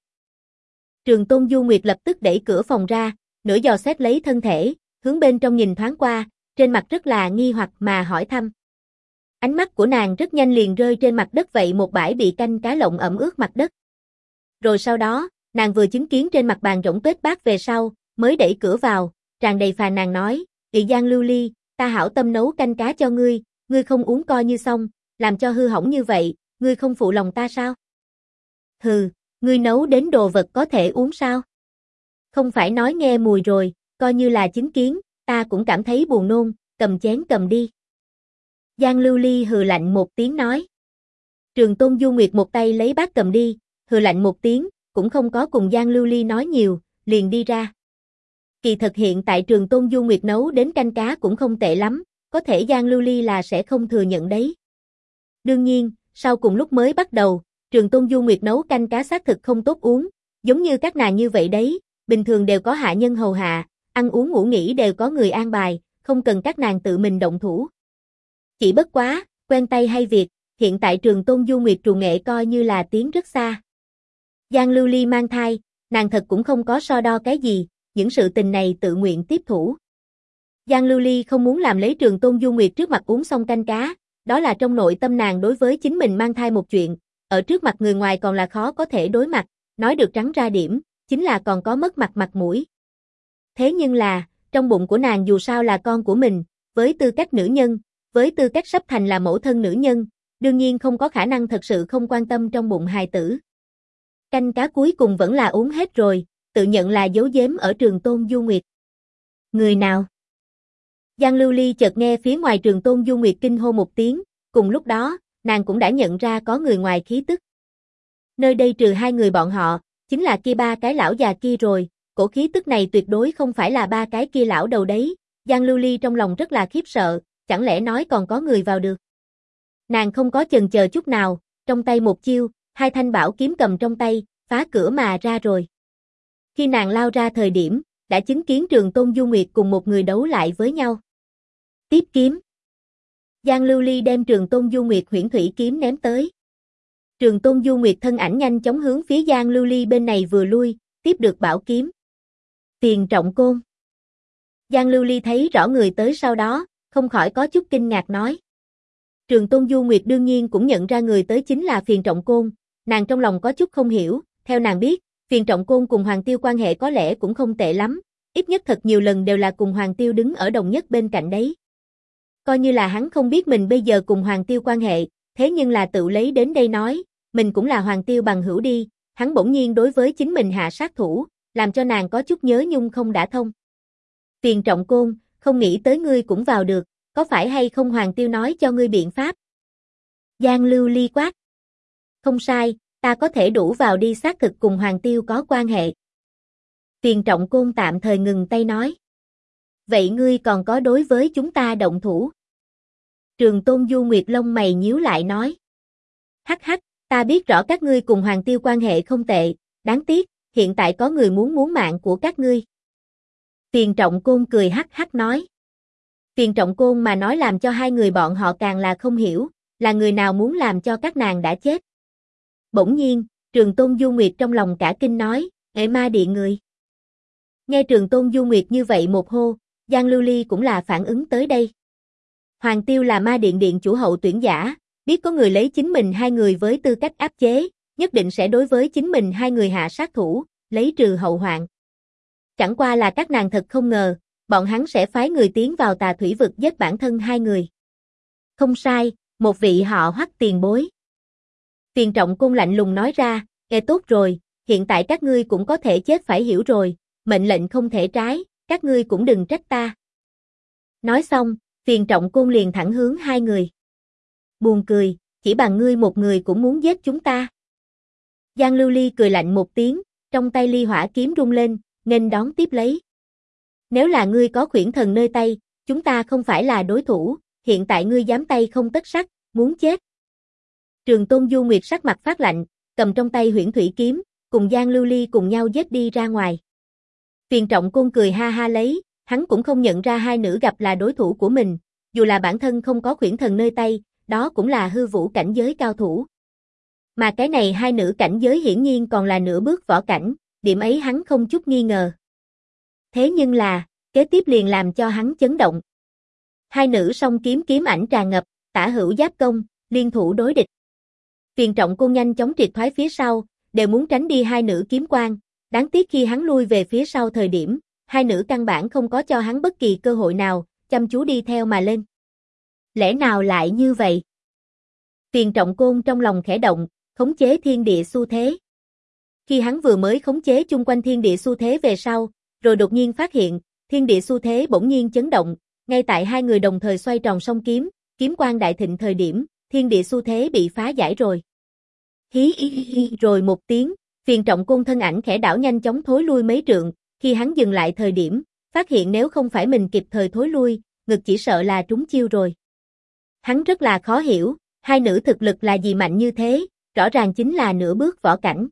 Trường Tôn Du Nguyệt lập tức đẩy cửa phòng ra, nửa dò xét lấy thân thể, hướng bên trong nhìn thoáng qua, trên mặt rất là nghi hoặc mà hỏi thăm. Ánh mắt của nàng rất nhanh liền rơi trên mặt đất vậy một bãi bị canh cá lộng ẩm ướt mặt đất. Rồi sau đó, nàng vừa chứng kiến trên mặt bàn rỗng tuếch bát về sau, mới đẩy cửa vào, tràn đầy phàn nàn nói, "Chị Giang Lưu Ly, ta hảo tâm nấu canh cá cho ngươi, ngươi không uống coi như xong, làm cho hư hỏng như vậy, ngươi không phụ lòng ta sao?" "Hừ, ngươi nấu đến đồ vật có thể uống sao? Không phải nói nghe mùi rồi, coi như là chứng kiến, ta cũng cảm thấy buồn nôn, cầm chén cầm đi." Giang Lưu Ly hừ lạnh một tiếng nói. Trường Tôn Du Nguyệt một tay lấy bát cầm đi, hừ lạnh một tiếng, cũng không có cùng Giang Lưu Ly nói nhiều, liền đi ra. Kỳ thật hiện tại Trường Tôn Du Nguyệt nấu đến canh cá cũng không tệ lắm, có thể Giang Lưu Ly là sẽ không thừa nhận đấy. Đương nhiên, sau cùng lúc mới bắt đầu, Trường Tôn Du Nguyệt nấu canh cá xác thực không tốt uống, giống như các nàng như vậy đấy, bình thường đều có hạ nhân hầu hạ, ăn uống ngủ nghỉ đều có người an bài, không cần các nàng tự mình động thủ. Chỉ bất quá, quen tay hay việc, hiện tại Trường Tôn Du Nguyệt trù nghệ coi như là tiến rất xa. Giang Lưu Ly mang thai, nàng thật cũng không có so đo cái gì, những sự tình này tự nguyện tiếp thủ. Giang Lưu Ly không muốn làm lấy Trường Tôn Du Nguyệt trước mặt uống xong canh cá, đó là trong nội tâm nàng đối với chính mình mang thai một chuyện, ở trước mặt người ngoài còn là khó có thể đối mặt, nói được trắng ra điểm, chính là còn có mất mặt mặt mũi. Thế nhưng là, trong bụng của nàng dù sao là con của mình, với tư cách nữ nhân, với tư cách sắp thành là mẫu thân nữ nhân, đương nhiên không có khả năng thật sự không quan tâm trong bụng hài tử. Canh cá cuối cùng vẫn là uống hết rồi, tự nhận là giấu giếm ở Trường Tôn Du Nguyệt. Người nào? Giang Lưu Ly chợt nghe phía ngoài Trường Tôn Du Nguyệt kinh hô một tiếng, cùng lúc đó, nàng cũng đã nhận ra có người ngoài khí tức. Nơi đây trừ hai người bọn họ, chính là kia ba cái lão già kia rồi, cổ khí tức này tuyệt đối không phải là ba cái kia lão đầu đấy. Giang Lưu Ly trong lòng rất là khiếp sợ, chẳng lẽ nói còn có người vào được. Nàng không có chần chờ chút nào, trong tay một chiêu, hai thanh bảo kiếm cầm trong tay, phá cửa mà ra rồi. Khi nàng lao ra thời điểm, đã chứng kiến Trường Tôn Du Nguyệt cùng một người đấu lại với nhau. Tiếp kiếm. Giang Lưu Ly đem Trường Tôn Du Nguyệt huyễn thủy kiếm ném tới. Trường Tôn Du Nguyệt thân ảnh nhanh chóng hướng phía Giang Lưu Ly bên này vừa lui, tiếp được bảo kiếm. Tiền Trọng Côn. Giang Lưu Ly thấy rõ người tới sau đó, không khỏi có chút kinh ngạc nói. Trường Tôn Du Nguyệt đương nhiên cũng nhận ra người tới chính là Phiền Trọng Côn, nàng trong lòng có chút không hiểu, theo nàng biết, Phiền Trọng Côn cùng Hoàng Tiêu quan hệ có lẽ cũng không tệ lắm, ít nhất thật nhiều lần đều là cùng Hoàng Tiêu đứng ở đồng nhất bên cạnh đấy. Coi như là hắn không biết mình bây giờ cùng Hoàng Tiêu quan hệ, thế nhưng là tự lấy đến đây nói, mình cũng là Hoàng Tiêu bằng hữu đi, hắn bỗng nhiên đối với chính mình hạ sát thủ, làm cho nàng có chút nhớ nhung không đã thông. Phiền Trọng Côn, không nghĩ tới ngươi cũng vào được, có phải hay không Hoàng Tiêu nói cho ngươi biện pháp? Giang Lưu Ly quát. Không sai, ta có thể đủ vào đi xác thực cùng Hoàng Tiêu có quan hệ. Phiền Trọng Côn tạm thời ngừng tay nói. Vậy ngươi còn có đối với chúng ta động thủ? Trường Tôn Du Nguyệt lông mày nhíu lại nói. Hắc hắc, ta biết rõ các ngươi cùng Hoàng Tiêu quan hệ không tệ, đáng tiếc, hiện tại có người muốn mạng của các ngươi. Phiền Trọng Côn cười hắc hắc nói. Phiền Trọng Côn mà nói làm cho hai người bọn họ càng là không hiểu, là người nào muốn làm cho các nàng đã chết. Bỗng nhiên, Trường Tôn Du Nguyệt trong lòng cả kinh nói, Ệ Ma Điện người. Nghe Trường Tôn Du Nguyệt như vậy một hô, Giang Lưu Ly cũng là phản ứng tới đây. Hoàng Tiêu là Ma Điện điện chủ hậu tuyển giả, biết có người lấy chính mình hai người với tư cách áp chế, nhất định sẽ đối với chính mình hai người hạ sát thủ, lấy trừ hậu hoạn. Chẳng qua là các nàng thật không ngờ, bọn hắn sẽ phái người tiến vào Tà Thủy vực giết bản thân hai người. Không sai, một vị họ Hoắc tiền bối. Phiền Trọng Côn lạnh lùng nói ra, tốt rồi, hiện tại các ngươi cũng có thể chết phải hiểu rồi, mệnh lệnh không thể trái, các ngươi cũng đừng trách ta. Nói xong, Phiền Trọng Côn liền thẳng hướng hai người. Buồn cười, chỉ bằng ngươi một người cũng muốn giết chúng ta. Giang Lưu Ly cười lạnh một tiếng, trong tay ly hỏa kiếm rung lên, nên đón tiếp lấy. Nếu là ngươi có khuyển thần nơi tay, chúng ta không phải là đối thủ, hiện tại ngươi dám tay không tất sắt, muốn chết. Trường Tôn Du Nguyệt sắc mặt phát lạnh, cầm trong tay huyễn thủy kiếm, cùng Giang Lưu Ly cùng nhau giết đi ra ngoài. Phiền Trọng Côn cười ha ha lấy, hắn cũng không nhận ra hai nữ gặp là đối thủ của mình, dù là bản thân không có khuyển thần nơi tay, đó cũng là hư vũ cảnh giới cao thủ. Mà cái này hai nữ cảnh giới hiển nhiên còn là nửa bước võ cảnh, điểm ấy hắn không chút nghi ngờ. Thế nhưng là, kế tiếp liền làm cho hắn chấn động. Hai nữ song kiếm kiếm ảnh tràn ngập, tả hữu giáp công, liên thủ đối địch. Phiền Trọng Côn nhanh chóng triệt thoái phía sau, đều muốn tránh đi hai nữ kiếm quang, đáng tiếc khi hắn lui về phía sau thời điểm, hai nữ căn bản không có cho hắn bất kỳ cơ hội nào, chăm chú đi theo mà lên. Lẽ nào lại như vậy? Phiền Trọng Côn trong lòng khẽ động, khống chế thiên địa xu thế. Khi hắn vừa mới khống chế chung quanh thiên địa xu thế về sau, rồi đột nhiên phát hiện, thiên địa xu thế bỗng nhiên chấn động, ngay tại hai người đồng thời xoay tròn song kiếm, kiếm quang đại thịnh thời điểm, thiên địa xu thế bị phá giải rồi. Hí rồi một tiếng, Phiền Trọng Côn thân ảnh khẽ đảo nhanh chóng thối lui mấy trượng, khi hắn dừng lại thời điểm, phát hiện nếu không phải mình kịp thời thối lui, ngực chỉ sợ là trúng chiêu rồi. Hắn rất là khó hiểu, hai nữ thực lực là gì mạnh như thế, rõ ràng chính là nửa bước võ cảnh.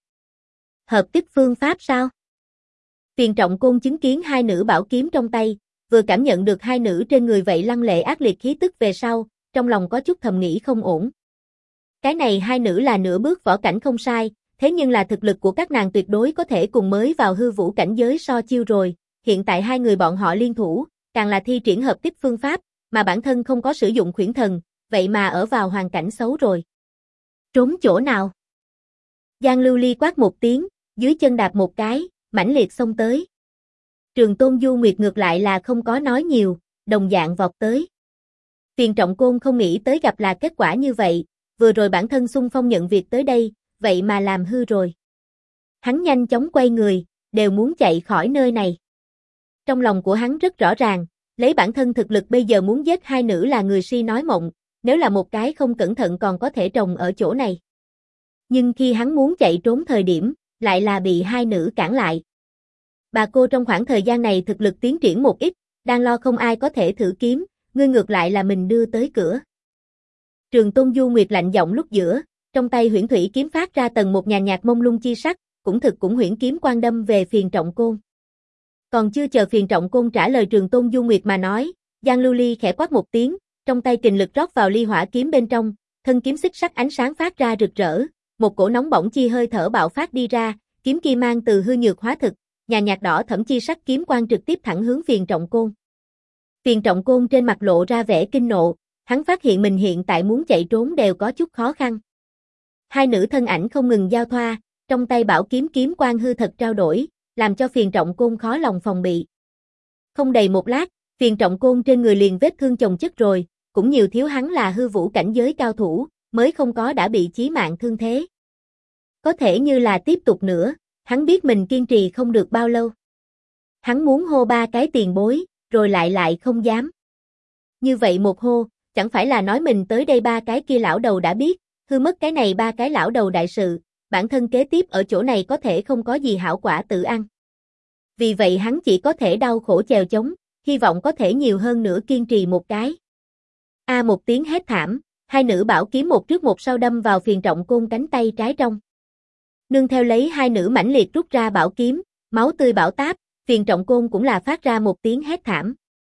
Hợp tích phương pháp sao? Phiền Trọng Côn chứng kiến hai nữ bảo kiếm trong tay, vừa cảm nhận được hai nữ trên người vậy lăng lệ ác liệt khí tức về sau, trong lòng có chút thầm nghĩ không ổn. Cái này hai nữ là nửa bước võ cảnh không sai, thế nhưng là thực lực của các nàng tuyệt đối có thể cùng mới vào hư vũ cảnh giới so chiêu rồi, hiện tại hai người bọn họ liên thủ, càng là thi triển hợp tích phương pháp, mà bản thân không có sử dụng khuyển thần, vậy mà ở vào hoàn cảnh xấu rồi. Trốn chỗ nào? Giang Lưu Ly quát một tiếng, dưới chân đạp một cái, mãnh liệt xông tới. Trường Tôn Du Nguyệt ngược lại là không có nói nhiều, đồng dạng vọt tới. Phiền Trọng Côn không nghĩ tới gặp là kết quả như vậy, vừa rồi bản thân xung phong nhận việc tới đây, vậy mà làm hư rồi. Hắn nhanh chóng quay người, đều muốn chạy khỏi nơi này. Trong lòng của hắn rất rõ ràng, lấy bản thân thực lực bây giờ muốn giết hai nữ là người si nói mộng, nếu là một cái không cẩn thận còn có thể trồng ở chỗ này. Nhưng khi hắn muốn chạy trốn thời điểm, lại là bị hai nữ cản lại. Bà cô trong khoảng thời gian này thực lực tiến triển một ít, đang lo không ai có thể thử kiếm, ngươi ngược lại là mình đưa tới cửa. Trường Tôn Du Nguyệt lạnh giọng lúc giữa, trong tay huyễn thủy kiếm phát ra tầng một nhàn nhạt mông lung chi sắc, cũng huyễn kiếm quan đâm về Phiền Trọng Côn. Còn chưa chờ Phiền Trọng Côn trả lời Trường Tôn Du Nguyệt mà nói, Giang Lưu Ly khẽ quát một tiếng, trong tay kình lực rót vào ly hỏa kiếm bên trong, thân kiếm xích sắc ánh sáng phát ra rực rỡ, một cổ nóng bỏng chi hơi thở bạo phát đi ra, kiếm kia mang từ hư nhược hóa thực, nhàn nhạt đỏ thẫm chi sắc kiếm quang trực tiếp thẳng hướng Phiền Trọng Côn. Phiền Trọng Côn trên mặt lộ ra vẻ kinh nộ, hắn phát hiện mình hiện tại muốn chạy trốn đều có chút khó khăn. Hai nữ thân ảnh không ngừng giao thoa, trong tay bảo kiếm kiếm quang hư thật trao đổi, làm cho Phiền Trọng Côn khó lòng phòng bị. Không đầy một lát, Phiền Trọng Côn trên người liền vết thương chồng chất rồi, cũng nhiều thiếu hắn là hư vũ cảnh giới cao thủ, mới không có đã bị chí mạng thương thế. Có thể như là tiếp tục nữa, hắn biết mình kiên trì không được bao lâu. Hắn muốn hô ba cái tiền bối, rồi lại không dám. Như vậy một hô, chẳng phải là nói mình tới đây ba cái kia lão đầu đã biết, hư mất cái này ba cái lão đầu đại sự, bản thân kế tiếp ở chỗ này có thể không có gì hảo quả tự ăn. Vì vậy hắn chỉ có thể đau khổ chèo chống, hy vọng có thể nhiều hơn nữa kiên trì một cái. Một tiếng hét thảm, hai nữ bảo kiếm một trước một sau đâm vào Phiền Trọng Côn cánh tay trái trong. Nương theo lấy hai nữ mãnh liệt rút ra bảo kiếm, máu tươi bão táp, Phiền Trọng Côn cũng là phát ra một tiếng hét thảm.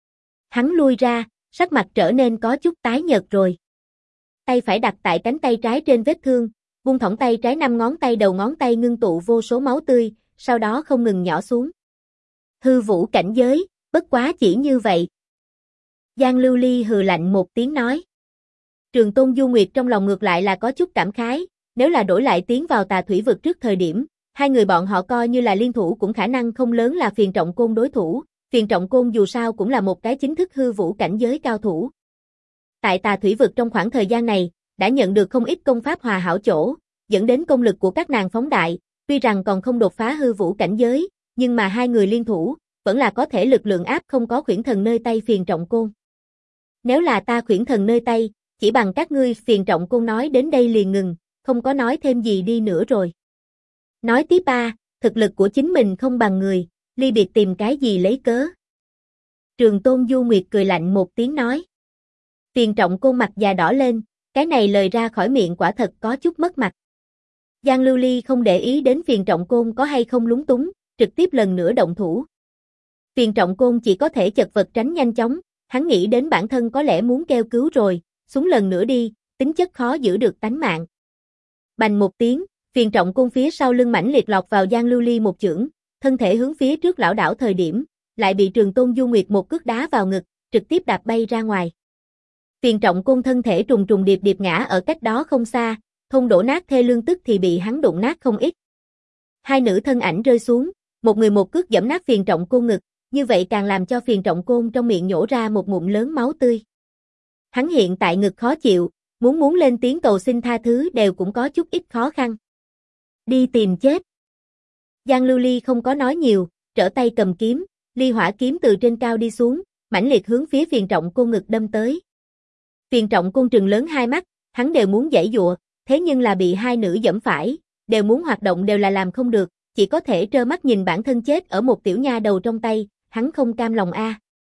Hắn lui ra, sắc mặt trở nên có chút tái nhợt rồi. Tay phải đặt tại cánh tay trái trên vết thương, buông thõng tay trái 5 ngón tay đầu ngón tay ngưng tụ vô số máu tươi, sau đó không ngừng nhỏ xuống. Hư vũ cảnh giới, bất quá chỉ như vậy. Giang Lưu Ly hừ lạnh một tiếng nói. Trường Tôn Du Nguyệt trong lòng ngược lại là có chút cảm khái, nếu là đổi lại tiến vào Tà Thủy Vực trước thời điểm, hai người bọn họ coi như là liên thủ cũng khả năng không lớn là Phiền Trọng Côn đối thủ, Phiền Trọng Côn dù sao cũng là một cái chính thức hư vũ cảnh giới cao thủ. Tại Tà Thủy Vực trong khoảng thời gian này, đã nhận được không ít công pháp hòa hảo chỗ, dẫn đến công lực của các nàng phóng đại, tuy rằng còn không đột phá hư vũ cảnh giới, nhưng mà hai người liên thủ, vẫn là có thể lực lượng áp không có khuyển thần nơi tay Phiền Trọng Côn. Nếu là ta khuyển thần nơi tay, chỉ bằng các ngươi, Phiền Trọng Côn nói đến đây liền ngừng, không có nói thêm gì đi nữa rồi. Nói tiếp thực lực của chính mình không bằng người, ly biệt tìm cái gì lấy cớ. Trường Tôn Du Nguyệt cười lạnh một tiếng nói. Phiền Trọng Côn mặt già đỏ lên, cái này lời ra khỏi miệng quả thật có chút mất mặt. Giang Lưu Ly không để ý đến Phiền Trọng Côn có hay không lúng túng, trực tiếp lần nữa động thủ. Phiền Trọng Côn chỉ có thể chật vật tránh nhanh chóng, hắn nghĩ đến bản thân có lẽ muốn kêu cứu rồi, xuống lần nữa đi, tính chất khó giữ được tánh mạng. Bành một tiếng, Phiền Trọng Côn phía sau lưng mãnh liệt lọt vào Giang Lưu Ly một chưởng, thân thể hướng phía trước lảo đảo thời điểm, lại bị Trường Tôn Du Nguyệt một cước đá vào ngực, trực tiếp đạp bay ra ngoài. Phiền Trọng Côn thân thể trùng trùng điệp điệp ngã ở cách đó không xa, thôn đổ nát thê lương tức thì bị hắn đụng nát không ít. Hai nữ thân ảnh rơi xuống, một người một cước giẫm nát Phiền Trọng Côn ngực, như vậy càng làm cho Phiền Trọng Côn trong miệng nhổ ra một ngụm lớn máu tươi. Hắn hiện tại ngực khó chịu, muốn lên tiếng cầu xin tha thứ đều cũng có chút ít khó khăn. Đi tìm chết. Giang Lưu Ly không có nói nhiều, trở tay cầm kiếm, ly hỏa kiếm từ trên cao đi xuống, mãnh liệt hướng phía Phiền Trọng Côn ngực đâm tới. Phiền Trọng Côn trừng lớn hai mắt, hắn đều muốn giãy giụa, thế nhưng là bị hai nữ giẫm phải, đều muốn hoạt động đều là làm không được, chỉ có thể trơ mắt nhìn bản thân chết ở một tiểu nha đầu trong tay, hắn không cam lòng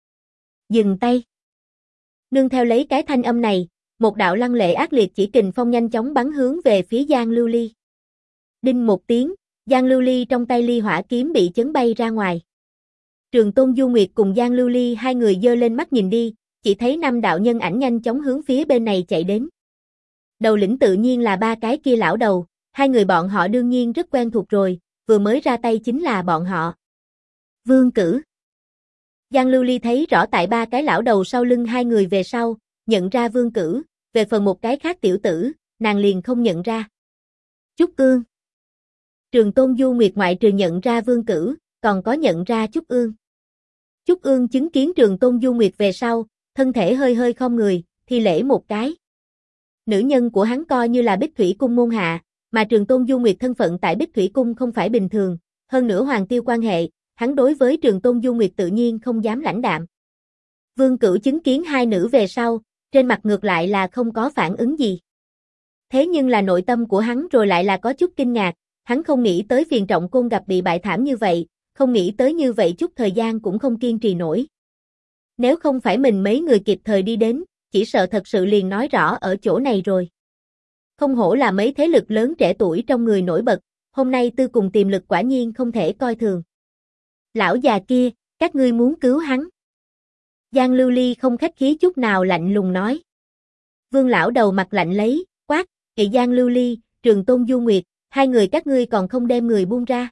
Dừng tay. Nương theo lấy cái thanh âm này, một đạo lăng lệ ác liệt chỉ kình phong nhanh chóng bắn hướng về phía Giang Lưu Ly. Đinh một tiếng, Giang Lưu Ly trong tay ly hỏa kiếm bị chấn bay ra ngoài. Trường Tôn Du Nguyệt cùng Giang Lưu Ly hai người giơ lên mắt nhìn đi, chỉ thấy 5 đạo nhân ảnh nhanh chóng hướng phía bên này chạy đến. Đầu lĩnh tự nhiên là ba cái kia lão đầu, hai người bọn họ đương nhiên rất quen thuộc rồi, vừa mới ra tay chính là bọn họ. Vương Cử. Giang Lưu Ly thấy rõ tại ba cái lão đầu sau lưng hai người về sau, nhận ra Vương Cử, về phần một cái khác tiểu tử, nàng liền không nhận ra. Trúc Ương. Trường Tôn Du Nguyệt ngoại trừ nhận ra Vương Cử, còn có nhận ra Trúc Ương. Trúc Ương chứng kiến Trường Tôn Du Nguyệt về sau, thân thể hơi hơi khom người, thi lễ một cái. Nữ nhân của hắn coi như là Bích Thủy Cung môn hạ, mà Trường Tôn Du Nguyệt thân phận tại Bích Thủy Cung không phải bình thường, hơn nữa Hoàng Tiêu quan hệ, hắn đối với Trường Tôn Du Nguyệt tự nhiên không dám lãnh đạm. Vương Cửu chứng kiến hai nữ về sau, trên mặt ngược lại là không có phản ứng gì. Thế nhưng là nội tâm của hắn rồi lại là có chút kinh ngạc, hắn không nghĩ tới Phiền Trọng Côn gặp bị bại thảm như vậy, không nghĩ tới như vậy chút thời gian cũng không kiên trì nổi. Nếu không phải mình mấy người kịp thời đi đến, chỉ sợ thật sự liền nói rõ ở chỗ này rồi. Không hổ là mấy thế lực lớn trẻ tuổi trong người nổi bật, hôm nay tư cùng tiềm lực quả nhiên không thể coi thường. Lão già kia, các ngươi muốn cứu hắn. Giang Lưu Ly không khách khí chút nào lạnh lùng nói. Vương lão đầu mặt lạnh lấy, quát, "Kỵ Giang Lưu Ly, Trường Tôn Du Nguyệt, hai người các ngươi còn không đem người buông ra.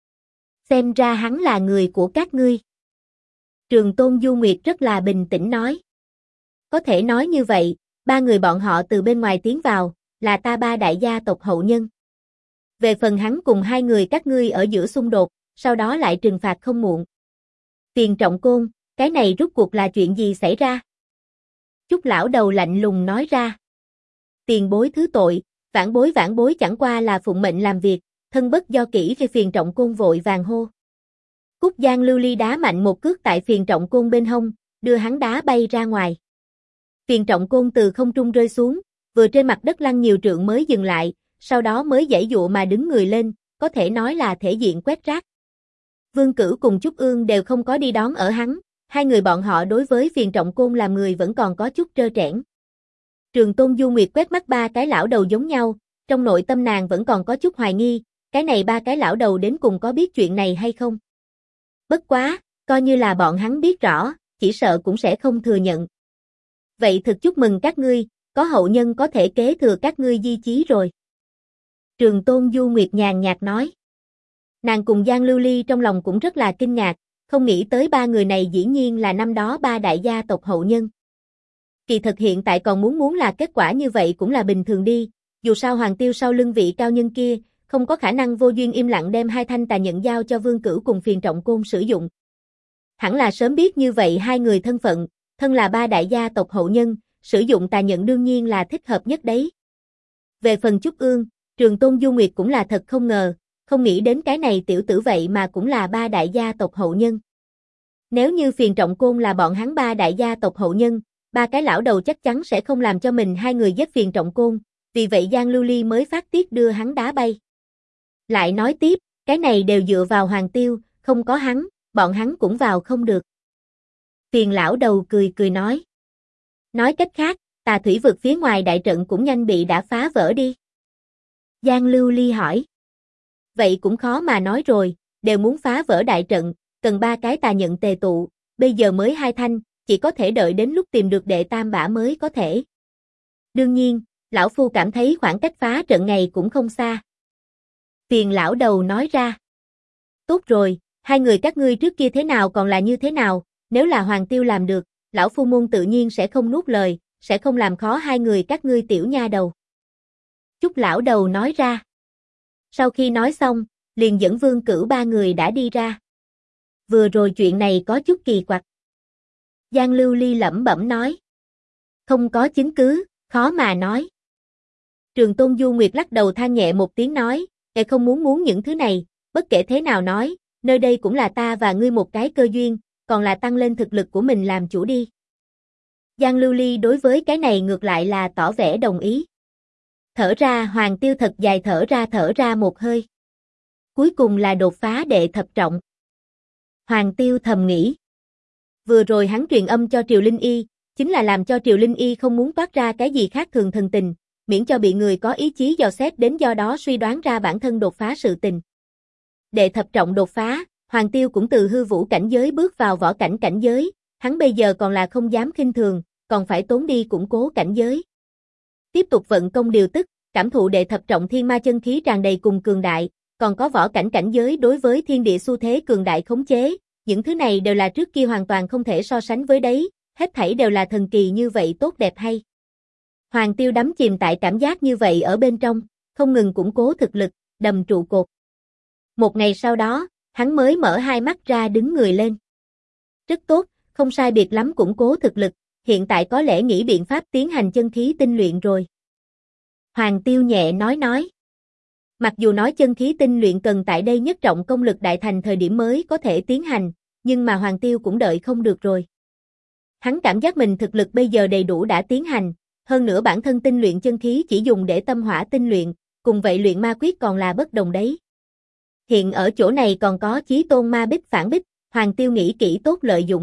Xem ra hắn là người của các ngươi." Trường Tôn Du Nguyệt rất là bình tĩnh nói. Có thể nói như vậy, ba người bọn họ từ bên ngoài tiến vào, là ta ba đại gia tộc hậu nhân. Về phần hắn cùng hai người các ngươi ở giữa xung đột, sau đó lại trừng phạt không muộn. Phiền Trọng Côn, cái này rút cuộc là chuyện gì xảy ra? Chúc lão đầu lạnh lùng nói ra. Tiền bối thứ tội, vãn bối chẳng qua là phụng mệnh làm việc, thân bất do kỹ khi Phiền Trọng Côn vội vàng hô. Cúc Giang Lưu Ly đá mạnh một cước tại Phiền Trọng Côn bên hông, đưa hắn đá bay ra ngoài. Phiền Trọng Côn từ không trung rơi xuống, vừa trên mặt đất lăn nhiều trượng mới dừng lại, sau đó mới giãy dụa mà đứng người lên, có thể nói là thể diện quét rác. Vương Cửu cùng Trúc Ương đều không có đi đón ở hắn, hai người bọn họ đối với Phiền Trọng Côn làm người vẫn còn có chút trơ trẽn. Trường Tôn Du Nguyệt quét mắt ba cái lão đầu giống nhau, trong nội tâm nàng vẫn còn có chút hoài nghi, cái này ba cái lão đầu đến cùng có biết chuyện này hay không. Bất quá, coi như là bọn hắn biết rõ, chỉ sợ cũng sẽ không thừa nhận. Vậy thực chúc mừng các ngươi, có hậu nhân có thể kế thừa các ngươi di chí rồi. Trường Tôn Du Nguyệt nhàn nhạt nói. Nàng cùng Giang Lưu Ly trong lòng cũng rất là kinh ngạc, không nghĩ tới ba người này dĩ nhiên là năm đó ba đại gia tộc hậu nhân. Kỳ thật hiện tại còn muốn là kết quả như vậy cũng là bình thường đi, dù sao Hoàng Tiêu sau lưng vị cao nhân kia, không có khả năng vô duyên im lặng đem hai thanh tà nhận giao cho Vương Cửu cùng Phiền Trọng Côn sử dụng. Hẳn là sớm biết như vậy hai người thân phận, thân là ba đại gia tộc hậu nhân, sử dụng tà nhận đương nhiên là thích hợp nhất đấy. Về phần Trúc Ương, Trường Tôn Du Nguyệt cũng là thật không ngờ, không nghĩ đến cái này tiểu tử vậy mà cũng là ba đại gia tộc hậu nhân. Nếu như Phiền Trọng Côn là bọn hắn ba đại gia tộc hậu nhân, ba cái lão đầu chắc chắn sẽ không làm cho mình hai người giết Phiền Trọng Côn, vì vậy Giang Lưu Ly mới phát tiết đưa hắn đá bay. Lại nói tiếp, cái này đều dựa vào Hoàng Tiêu, không có hắn, bọn hắn cũng vào không được. Phiền lão đầu cười nói. Nói cách khác, Tà Thủy vực phía ngoài đại trận cũng nhanh bị đã phá vỡ đi. Giang Lưu Ly hỏi. Vậy cũng khó mà nói rồi, đều muốn phá vỡ đại trận, cần ba cái tà nhận tề tụ, bây giờ mới hai thanh, chỉ có thể đợi đến lúc tìm được đệ tam bả mới có thể. Đương nhiên, lão phu cảm thấy khoảng cách phá trận này cũng không xa. Phiền lão đầu nói ra. Tốt rồi, hai người các ngươi trước kia thế nào còn là như thế nào, nếu là Hoàng Tiêu làm được, lão phu môn tự nhiên sẽ không nuốt lời, sẽ không làm khó hai người các ngươi tiểu nha đầu. Chúc lão đầu nói ra. Sau khi nói xong, liền dẫn Vương Cửu ba người đã đi ra. Vừa rồi chuyện này có chút kỳ quặc. Giang Lưu Ly lẩm bẩm nói. Không có chứng cứ, khó mà nói. Trường Tôn Du Nguyệt lắc đầu than nhẹ một tiếng nói, "Kẻ không muốn những thứ này, bất kể thế nào nói, nơi đây cũng là ta và ngươi một cái cơ duyên, còn là tăng lên thực lực của mình làm chủ đi." Giang Lưu Ly đối với cái này ngược lại là tỏ vẻ đồng ý. Thở ra Hoàng Tiêu thật dài thở ra một hơi. Cuối cùng là đột phá đệ thập trọng. Hoàng Tiêu thầm nghĩ. Vừa rồi hắn truyền âm cho Triều Linh Y, chính là làm cho Triều Linh Y không muốn toát ra cái gì khác thường thần tình, miễn cho bị người có ý chí dò xét đến do đó suy đoán ra bản thân đột phá sự tình. Đệ thập trọng đột phá, Hoàng Tiêu cũng từ hư vũ cảnh giới bước vào võ cảnh cảnh giới, hắn bây giờ còn là không dám khinh thường, còn phải tốn đi củng cố cảnh giới. Tiếp tục vận công điều tức, cảm thụ đệ thập trọng thiên ma chân khí tràn đầy cùng cường đại, còn có võ cảnh cảnh giới đối với thiên địa xu thế cường đại khống chế, những thứ này đều là trước kia hoàn toàn không thể so sánh với đấy, hết thảy đều là thần kỳ như vậy tốt đẹp hay. Hoàng Tiêu đắm chìm tại cảm giác như vậy ở bên trong, không ngừng củng cố thực lực, đầm trụ cột. Một ngày sau đó, hắn mới mở hai mắt ra đứng người lên. Rất tốt, không sai biệt lắm củng cố thực lực, hiện tại có lẽ nghĩ biện pháp tiến hành chân khí tinh luyện rồi. Hoàng Tiêu nhẹ nói. Mặc dù nói chân khí tinh luyện cần tại đây nhất trọng công lực đại thành thời điểm mới có thể tiến hành, nhưng mà Hoàng Tiêu cũng đợi không được rồi. Hắn cảm giác mình thực lực bây giờ đầy đủ đã tiến hành, hơn nữa bản thân tinh luyện chân khí chỉ dùng để tâm hỏa tinh luyện, cùng vậy luyện ma quyết còn là bất đồng đấy. Hiện ở chỗ này còn có chí tôn ma bích phản bích, Hoàng Tiêu nghĩ kỹ tốt lợi dụng.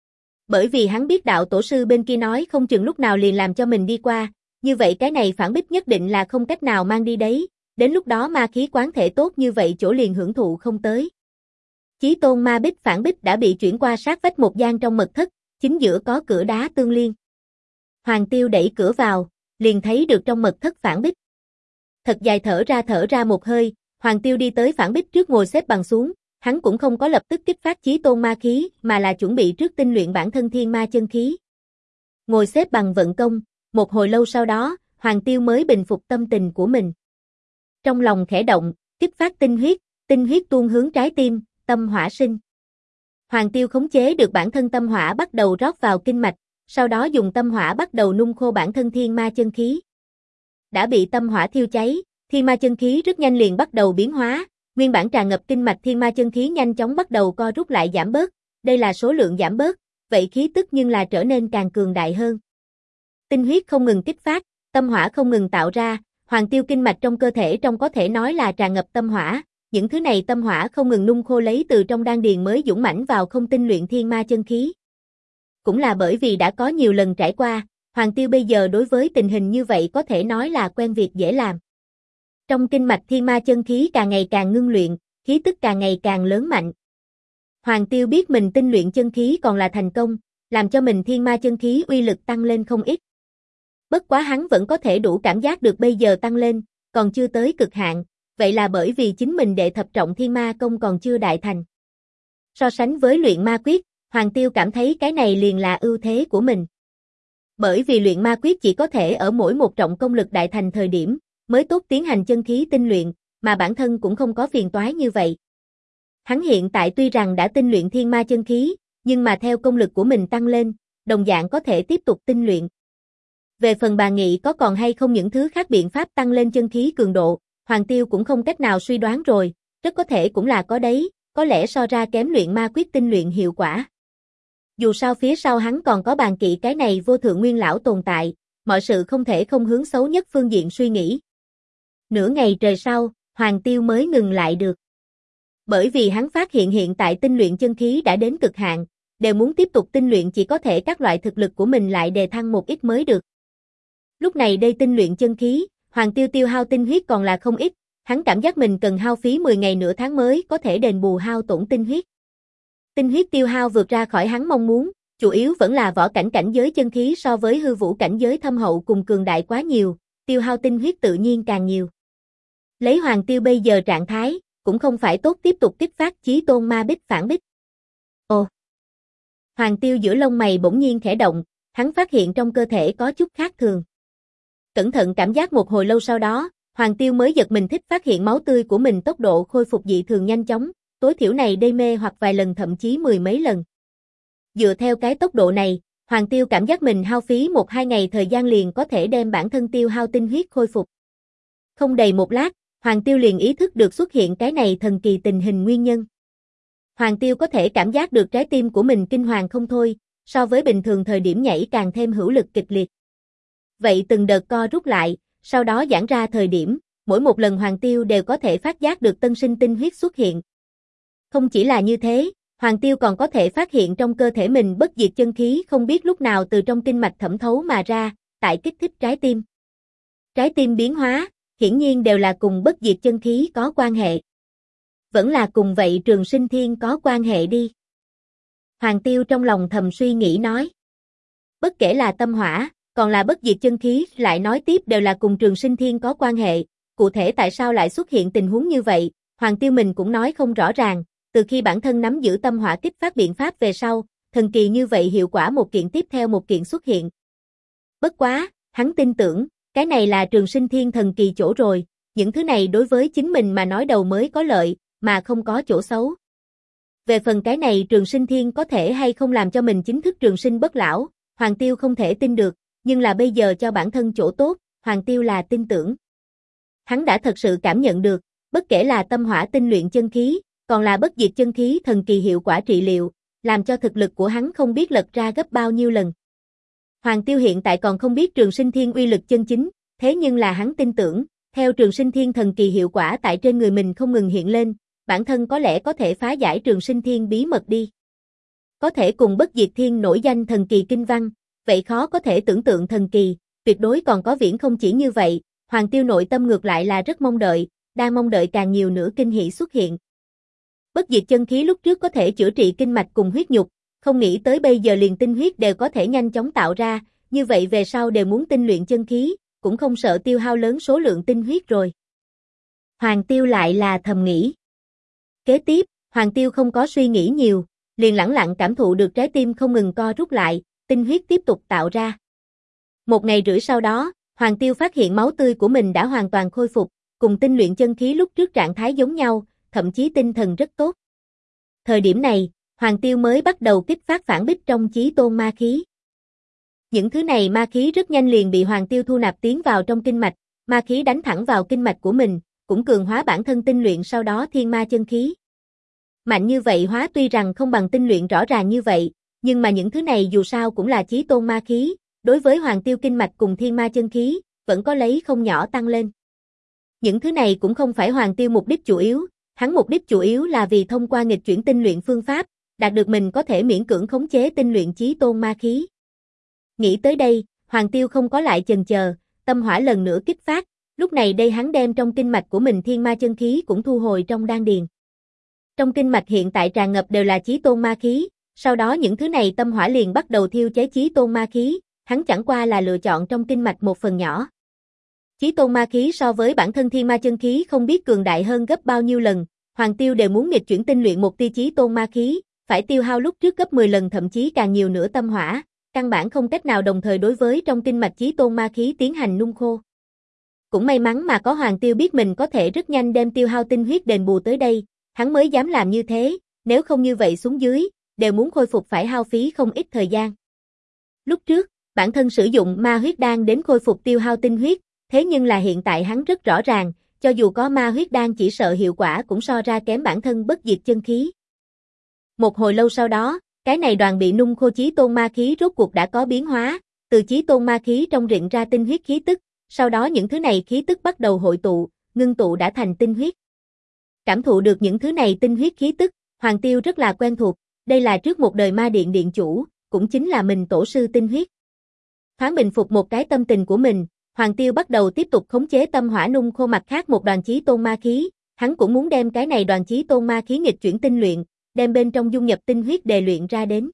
Bởi vì hắn biết đạo tổ sư bên kia nói không chừng lúc nào liền làm cho mình đi qua, như vậy cái này phản bích nhất định là không cách nào mang đi đấy, đến lúc đó ma khí quán thể tốt như vậy chỗ liền hưởng thụ không tới. Chí tôn ma bích phản bích đã bị chuyển qua sát vách một gian trong mật thất, chính giữa có cửa đá tương liên. Hoàng Tiêu đẩy cửa vào, liền thấy được trong mật thất phản bích. Thật dài thở ra một hơi, Hoàng Tiêu đi tới phản bích trước ngồi xếp bằng xuống, hắn cũng không có lập tức kích phát chí tôn ma khí, mà là chuẩn bị trước tinh luyện bản thân thiên ma chân khí. Ngồi xếp bằng vận công, một hồi lâu sau đó, Hoàng Tiêu mới bình phục tâm tình của mình. Trong lòng khẽ động, kích phát tinh huyết tuôn hướng trái tim, tâm hỏa sinh. Hoàng Tiêu khống chế được bản thân tâm hỏa bắt đầu rót vào kinh mạch, sau đó dùng tâm hỏa bắt đầu nung khô bản thân thiên ma chân khí. Đã bị tâm hỏa thiêu cháy, thiên ma chân khí rất nhanh liền bắt đầu biến hóa, nguyên bản tràn ngập kinh mạch thiên ma chân khí nhanh chóng bắt đầu co rút lại giảm bớt, đây là số lượng giảm bớt, vậy khí tức nhưng là trở nên càng cường đại hơn. Tinh huyết không ngừng kích phát, tâm hỏa không ngừng tạo ra, Hoàng Tiêu kinh mạch trong cơ thể trong có thể nói là tràn ngập tâm hỏa, những thứ này tâm hỏa không ngừng nung khô lấy từ trong đan điền mới dũng mãnh vào không tinh luyện thiên ma chân khí. Cũng là bởi vì đã có nhiều lần trải qua, Hoàng Tiêu bây giờ đối với tình hình như vậy có thể nói là quen việc dễ làm. Trong kinh mạch thiên ma chân khí càng ngày càng ngưng luyện, khí tức càng ngày càng lớn mạnh. Hoàng Tiêu biết mình tinh luyện chân khí còn là thành công, làm cho mình thiên ma chân khí uy lực tăng lên không ít. Bất quá hắn vẫn có thể đủ cảm giác được bây giờ tăng lên, còn chưa tới cực hạn, vậy là bởi vì chính mình đệ thập trọng thiên ma công còn chưa đại thành. So sánh với luyện ma quyết, Hoàng Tiêu cảm thấy cái này liền là ưu thế của mình. Bởi vì luyện ma quyết chỉ có thể ở mỗi một trọng công lực đại thành thời điểm, mới tốt tiến hành chân khí tinh luyện, mà bản thân cũng không có phiền toái như vậy. Hắn hiện tại tuy rằng đã tinh luyện thiên ma chân khí, nhưng mà theo công lực của mình tăng lên, đồng dạng có thể tiếp tục tinh luyện. Về phần bà Nghị có còn hay không những thứ khác biện pháp tăng lên chân khí cường độ, Hoàng Tiêu cũng không cách nào suy đoán rồi, rất có thể cũng là có đấy, có lẽ so ra kém luyện ma quyết tinh luyện hiệu quả. Dù sao phía sau hắn còn có bàn kỵ cái này vô thượng nguyên lão tồn tại, mọi sự không thể không hướng xấu nhất phương diện suy nghĩ. Nửa ngày trời sau, Hoàng Tiêu mới ngừng lại được. Bởi vì hắn phát hiện hiện tại tinh luyện chân khí đã đến cực hạn, đều muốn tiếp tục tinh luyện chỉ có thể các loại thực lực của mình lại đề thăng một ít mới được. Lúc này đây tinh luyện chân khí, Hoàng Tiêu tiêu hao tinh huyết còn là không ít, hắn cảm giác mình cần hao phí 10 ngày nửa tháng mới có thể đền bù hao tổn tinh huyết. Tinh huyết tiêu hao vượt ra khỏi hắn mong muốn, chủ yếu vẫn là võ cảnh cảnh giới chân khí so với hư vũ cảnh giới thâm hậu cùng cường đại quá nhiều, tiêu hao tinh huyết tự nhiên càng nhiều. Lấy Hoàng Tiêu bây giờ trạng thái, cũng không phải tốt tiếp tục kích phát chí tôn ma bích phản bích. Ồ! Hoàng Tiêu giữa lông mày bỗng nhiên khẽ động, hắn phát hiện trong cơ thể có chút khác thường. Cẩn thận cảm giác một hồi lâu sau đó, Hoàng Tiêu mới giật mình thích phát hiện máu tươi của mình tốc độ khôi phục dị thường nhanh chóng, tối thiểu này đê mê hoặc vài lần thậm chí 10 mấy lần. Dựa theo cái tốc độ này, Hoàng Tiêu cảm giác mình hao phí 1-2 ngày thời gian liền có thể đem bản thân tiêu hao tinh huyết khôi phục. Không đầy một lát, Hoàng Tiêu liền ý thức được xuất hiện cái này thần kỳ tình hình nguyên nhân. Hoàng Tiêu có thể cảm giác được trái tim của mình kinh hoàng không thôi, so với bình thường thời điểm nhảy càng thêm hữu lực kịch liệt. Vậy từng đợt co rút lại, sau đó giãn ra thời điểm, mỗi một lần Hoàng Tiêu đều có thể phát giác được tân sinh tinh huyết xuất hiện. Không chỉ là như thế, Hoàng Tiêu còn có thể phát hiện trong cơ thể mình bất diệt chân khí không biết lúc nào từ trong kinh mạch thẩm thấu mà ra, tại kích thích trái tim. Trái tim biến hóa, hiển nhiên đều là cùng bất diệt chân khí có quan hệ. Vẫn là cùng vậy Trường Sinh Thiên có quan hệ đi. Hoàng Tiêu trong lòng thầm suy nghĩ nói. Bất kể là tâm hỏa, còn là bất diệt chân khí, lại nói tiếp đều là cùng Trường Sinh Thiên có quan hệ. Cụ thể tại sao lại xuất hiện tình huống như vậy, Hoàng Tiêu mình cũng nói không rõ ràng. Từ khi bản thân nắm giữ tâm hỏa kích phát biện pháp về sau, thần kỳ như vậy hiệu quả một kiện tiếp theo một kiện xuất hiện. Bất quá, hắn tin tưởng, cái này là Trường Sinh Thiên thần kỳ chỗ rồi, những thứ này đối với chính mình mà nói đầu mới có lợi, mà không có chỗ xấu. Về phần cái này Trường Sinh Thiên có thể hay không làm cho mình chính thức trường sinh bất lão, Hoàng Tiêu không thể tin được, nhưng là bây giờ cho bản thân chỗ tốt, Hoàng Tiêu là tin tưởng. Hắn đã thật sự cảm nhận được, bất kể là tâm hỏa tinh luyện chân khí, còn là bất diệt chân khí thần kỳ hiệu quả trị liệu, làm cho thực lực của hắn không biết lật ra gấp bao nhiêu lần. Hoàng Tiêu hiện tại còn không biết Trường Sinh Thiên uy lực chân chính, thế nhưng là hắn tin tưởng, theo Trường Sinh Thiên thần kỳ hiệu quả tại trên người mình không ngừng hiện lên, bản thân có lẽ có thể phá giải Trường Sinh Thiên bí mật đi. Có thể cùng Bất Diệt Thiên nổi danh thần kỳ kinh văn, vậy khó có thể tưởng tượng thần kỳ, tuyệt đối còn có viễn không chỉ như vậy, Hoàng Tiêu nội tâm ngược lại là rất mong đợi, đang mong đợi càng nhiều nữa kinh hỷ xuất hiện. Bất diệt chân khí lúc trước có thể chữa trị kinh mạch cùng huyết nhục, không nghĩ tới bây giờ liền tinh huyết đều có thể nhanh chóng tạo ra, như vậy về sau đều muốn tinh luyện chân khí, cũng không sợ tiêu hao lớn số lượng tinh huyết rồi. Hoàng Tiêu lại là thầm nghĩ. Kế tiếp, Hoàng Tiêu không có suy nghĩ nhiều, liền lẳng lặng cảm thụ được trái tim không ngừng co rút lại, tinh huyết tiếp tục tạo ra. 1 ngày rưỡi sau đó, Hoàng Tiêu phát hiện máu tươi của mình đã hoàn toàn khôi phục, cùng tinh luyện chân khí lúc trước trạng thái giống nhau, thậm chí tinh thần rất tốt. Thời điểm này, Hoàng Tiêu mới bắt đầu kích phát phản bích trong chí tôn ma khí. Những thứ này ma khí rất nhanh liền bị Hoàng Tiêu thu nạp tiến vào trong kinh mạch, ma khí đánh thẳng vào kinh mạch của mình, cũng cường hóa bản thân tinh luyện sau đó thiên ma chân khí. Mạnh như vậy hóa tuy rằng không bằng tinh luyện rõ ràng như vậy, nhưng mà những thứ này dù sao cũng là chí tôn ma khí, đối với Hoàng Tiêu kinh mạch cùng thiên ma chân khí, vẫn có lấy không nhỏ tăng lên. Những thứ này cũng không phải Hoàng Tiêu mục đích chủ yếu, hắn mục đích chủ yếu là vì thông qua nghịch chuyển tinh luyện phương pháp, đạt được mình có thể miễn cưỡng khống chế tinh luyện chí tôn ma khí. Nghĩ tới đây, Hoàng Tiêu không có lại chần chờ, tâm hỏa lần nữa kích phát, lúc này đây hắn đem trong kinh mạch của mình thiên ma chân khí cũng thu hồi trong đan điền. Trong kinh mạch hiện tại tràn ngập đều là chí tôn ma khí, sau đó những thứ này tâm hỏa liền bắt đầu thiêu cháy chí tôn ma khí, hắn chẳng qua là lựa chọn trong kinh mạch một phần nhỏ. Chí tôn ma khí so với bản thân thiên ma chân khí không biết cường đại hơn gấp bao nhiêu lần, Hoàng Tiêu đều muốn nghịch chuyển tinh luyện một tia chí tôn ma khí, phải tiêu hao lúc trước gấp 10 lần thậm chí càng nhiều nữa tâm hỏa, căn bản không cách nào đồng thời đối với trong kinh mạch chí tôn ma khí tiến hành nung khô. Cũng may mắn mà có Hoàng Tiêu biết mình có thể rất nhanh đem tiêu hao tinh huyết đền bù tới đây, hắn mới dám làm như thế, nếu không như vậy xuống dưới, đều muốn khôi phục phải hao phí không ít thời gian. Lúc trước, bản thân sử dụng ma huyết đan đến khôi phục tiêu hao tinh huyết, thế nhưng là hiện tại hắn rất rõ ràng, cho dù có ma huyết đan chỉ sợ hiệu quả cũng so ra kém bản thân bất diệt chân khí. Một hồi lâu sau đó, cái này đoàn bị nung khô chí tôn ma khí rốt cuộc đã có biến hóa, từ chí tôn ma khí trong rịn ra tinh huyết khí tức, sau đó những thứ này khí tức bắt đầu hội tụ, ngưng tụ đã thành tinh huyết. Cảm thụ được những thứ này tinh huyết khí tức, Hoàng Tiêu rất là quen thuộc, đây là trước một đời ma điện điện chủ, cũng chính là mình tổ sư tinh huyết. Thoáng bình phục một cái tâm tình của mình, Hoàng Tiêu bắt đầu tiếp tục khống chế tâm hỏa nung khô mặt khác một đoàn chí tôn ma khí, hắn cũng muốn đem cái này đoàn chí tôn ma khí nghịch chuyển tinh luyện, đem bên trong dung nhập tinh huyết đề luyện ra đến.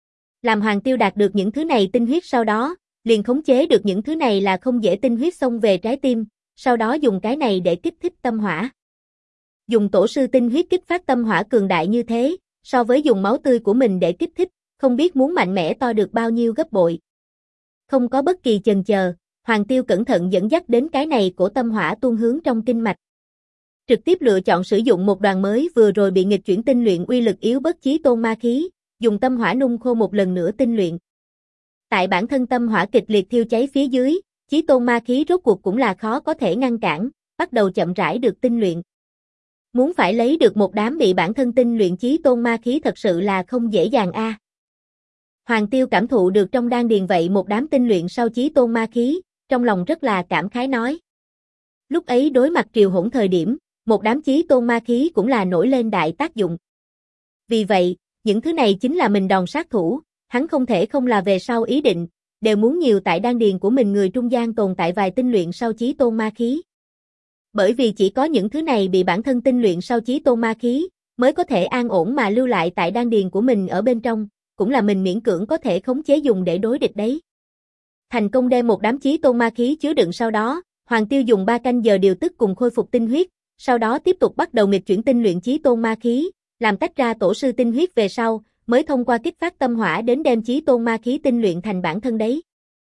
Làm Hoàng Tiêu đạt được những thứ này tinh huyết sau đó, liền khống chế được những thứ này là không dễ tinh huyết xông về trái tim, sau đó dùng cái này để kích thích tâm hỏa. Dùng tổ sư tinh huyết kích phát tâm hỏa cường đại như thế, so với dùng máu tươi của mình để kích thích, không biết muốn mạnh mẽ to được bao nhiêu gấp bội. Không có bất kỳ chần chờ, Hoàng Tiêu cẩn thận dẫn dắt đến cái này của tâm hỏa tuôn hướng trong kinh mạch. Trực tiếp lựa chọn sử dụng một đoàn mới vừa rồi bị nghịch chuyển tinh luyện uy lực yếu bất chí tôn ma khí, dùng tâm hỏa nung khô một lần nữa tinh luyện. Tại bản thân tâm hỏa kịch liệt thiêu cháy phía dưới, chí tôn ma khí rốt cuộc cũng là khó có thể ngăn cản, bắt đầu chậm rãi được tinh luyện. Muốn phải lấy được một đám bị bản thân tinh luyện chí tôn ma khí thật sự là không dễ dàng a. Hoàng Tiêu cảm thụ được trong đan điền vậy một đám tinh luyện sau chí tôn ma khí, trong lòng rất là cảm khái nói. Lúc ấy đối mặt triều hỗn thời điểm, một đám chí tôn ma khí cũng là nổi lên đại tác dụng. Vì vậy, những thứ này chính là mình đòn sát thủ, hắn không thể không là về sau ý định, đều muốn nhiều tại đan điền của mình người trung gian tồn tại vài tinh luyện sau chí tôn ma khí. Bởi vì chỉ có những thứ này bị bản thân tinh luyện sau chí tôn ma khí, mới có thể an ổn mà lưu lại tại đan điền của mình ở bên trong, cũng là mình miễn cưỡng có thể khống chế dùng để đối địch đấy. Thành công đem một đám chí tôn ma khí chứa đựng sau đó, Hoàng Tiêu dùng 3 canh giờ điều tức cùng khôi phục tinh huyết, sau đó tiếp tục bắt đầu nghịch chuyển tinh luyện chí tôn ma khí, làm tách ra tổ sư tinh huyết về sau, mới thông qua kích phát tâm hỏa đến đem chí tôn ma khí tinh luyện thành bản thân đấy.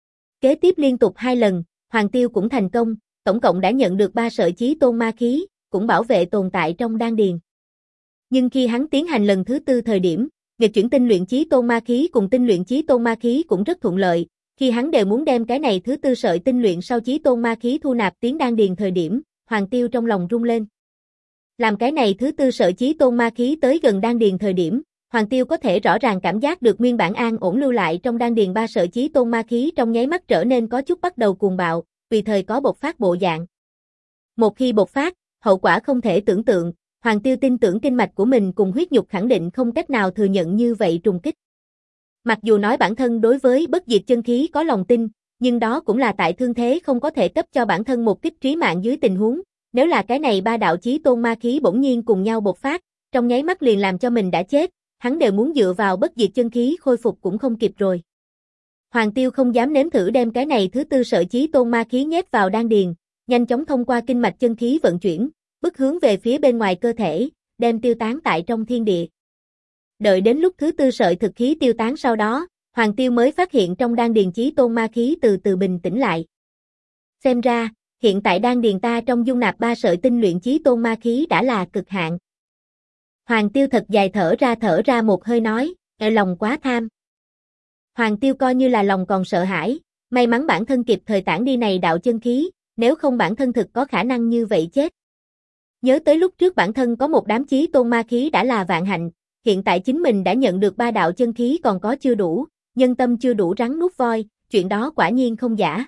Kế tiếp liên tục 2 lần, Hoàng Tiêu cũng thành công, tổng cộng đã nhận được 3 sợi chí tôn ma khí, cũng bảo vệ tồn tại trong đan điền. Nhưng khi hắn tiến hành lần thứ 4 thời điểm, nghịch chuyển tinh luyện chí tôn ma khí cùng tinh luyện chí tôn ma khí cũng rất thuận lợi, khi hắn đều muốn đem cái này thứ 4 sợi tinh luyện sau chí tôn ma khí thu nạp tiến đan điền thời điểm, Hoàng Tiêu trong lòng rung lên. Làm cái này thứ 4 sợi chí tôn ma khí tới gần đan điền thời điểm, Hoàng Tiêu có thể rõ ràng cảm giác được nguyên bản an ổn lưu lại trong đan điền ba sợi chí tôn ma khí trong nháy mắt trở nên có chút bắt đầu cuồng bạo, tùy thời có bộc phát bộ dạng. Một khi bộc phát, hậu quả không thể tưởng tượng, Hoàng Tiêu tin tưởng kinh mạch của mình cùng huyết nhục khẳng định không cách nào thừa nhận như vậy trùng kích. Mặc dù nói bản thân đối với bất diệt chân khí có lòng tin, nhưng đó cũng là tại thương thế không có thể cấp cho bản thân một kích trí mạng dưới tình huống, nếu là cái này ba đạo chí tôn ma khí bỗng nhiên cùng nhau bộc phát, trong nháy mắt liền làm cho mình đã chết, hắn đều muốn dựa vào bất diệt chân khí khôi phục cũng không kịp rồi. Hoàng Tiêu không dám nếm thử đem cái này thứ tư sợi chí tôn ma khí nhét vào đan điền, nhanh chóng thông qua kinh mạch chân khí vận chuyển, bức hướng về phía bên ngoài cơ thể, đem tiêu tán tại trong thiên địa. Đợi đến lúc thứ tư sợi thực khí tiêu tán sau đó, Hoàng Tiêu mới phát hiện trong đan điền chí tôn ma khí từ từ bình tĩnh lại. Xem ra, hiện tại đan điền ta trong dung nạp ba sợi tinh luyện chí tôn ma khí đã là cực hạn. Hoàng Tiêu thật dài thở ra một hơi nói, lòng quá tham. Hoàng Tiêu coi như là lòng còn sợ hãi, may mắn bản thân kịp thời tản đi này đạo chân khí, nếu không bản thân thực có khả năng như vậy chết. Nhớ tới lúc trước bản thân có một đám chí tôn ma khí đã là vạn hạnh, hiện tại chính mình đã nhận được ba đạo chân khí còn có chưa đủ, nhân tâm chưa đủ rắn nuốt voi, chuyện đó quả nhiên không giả.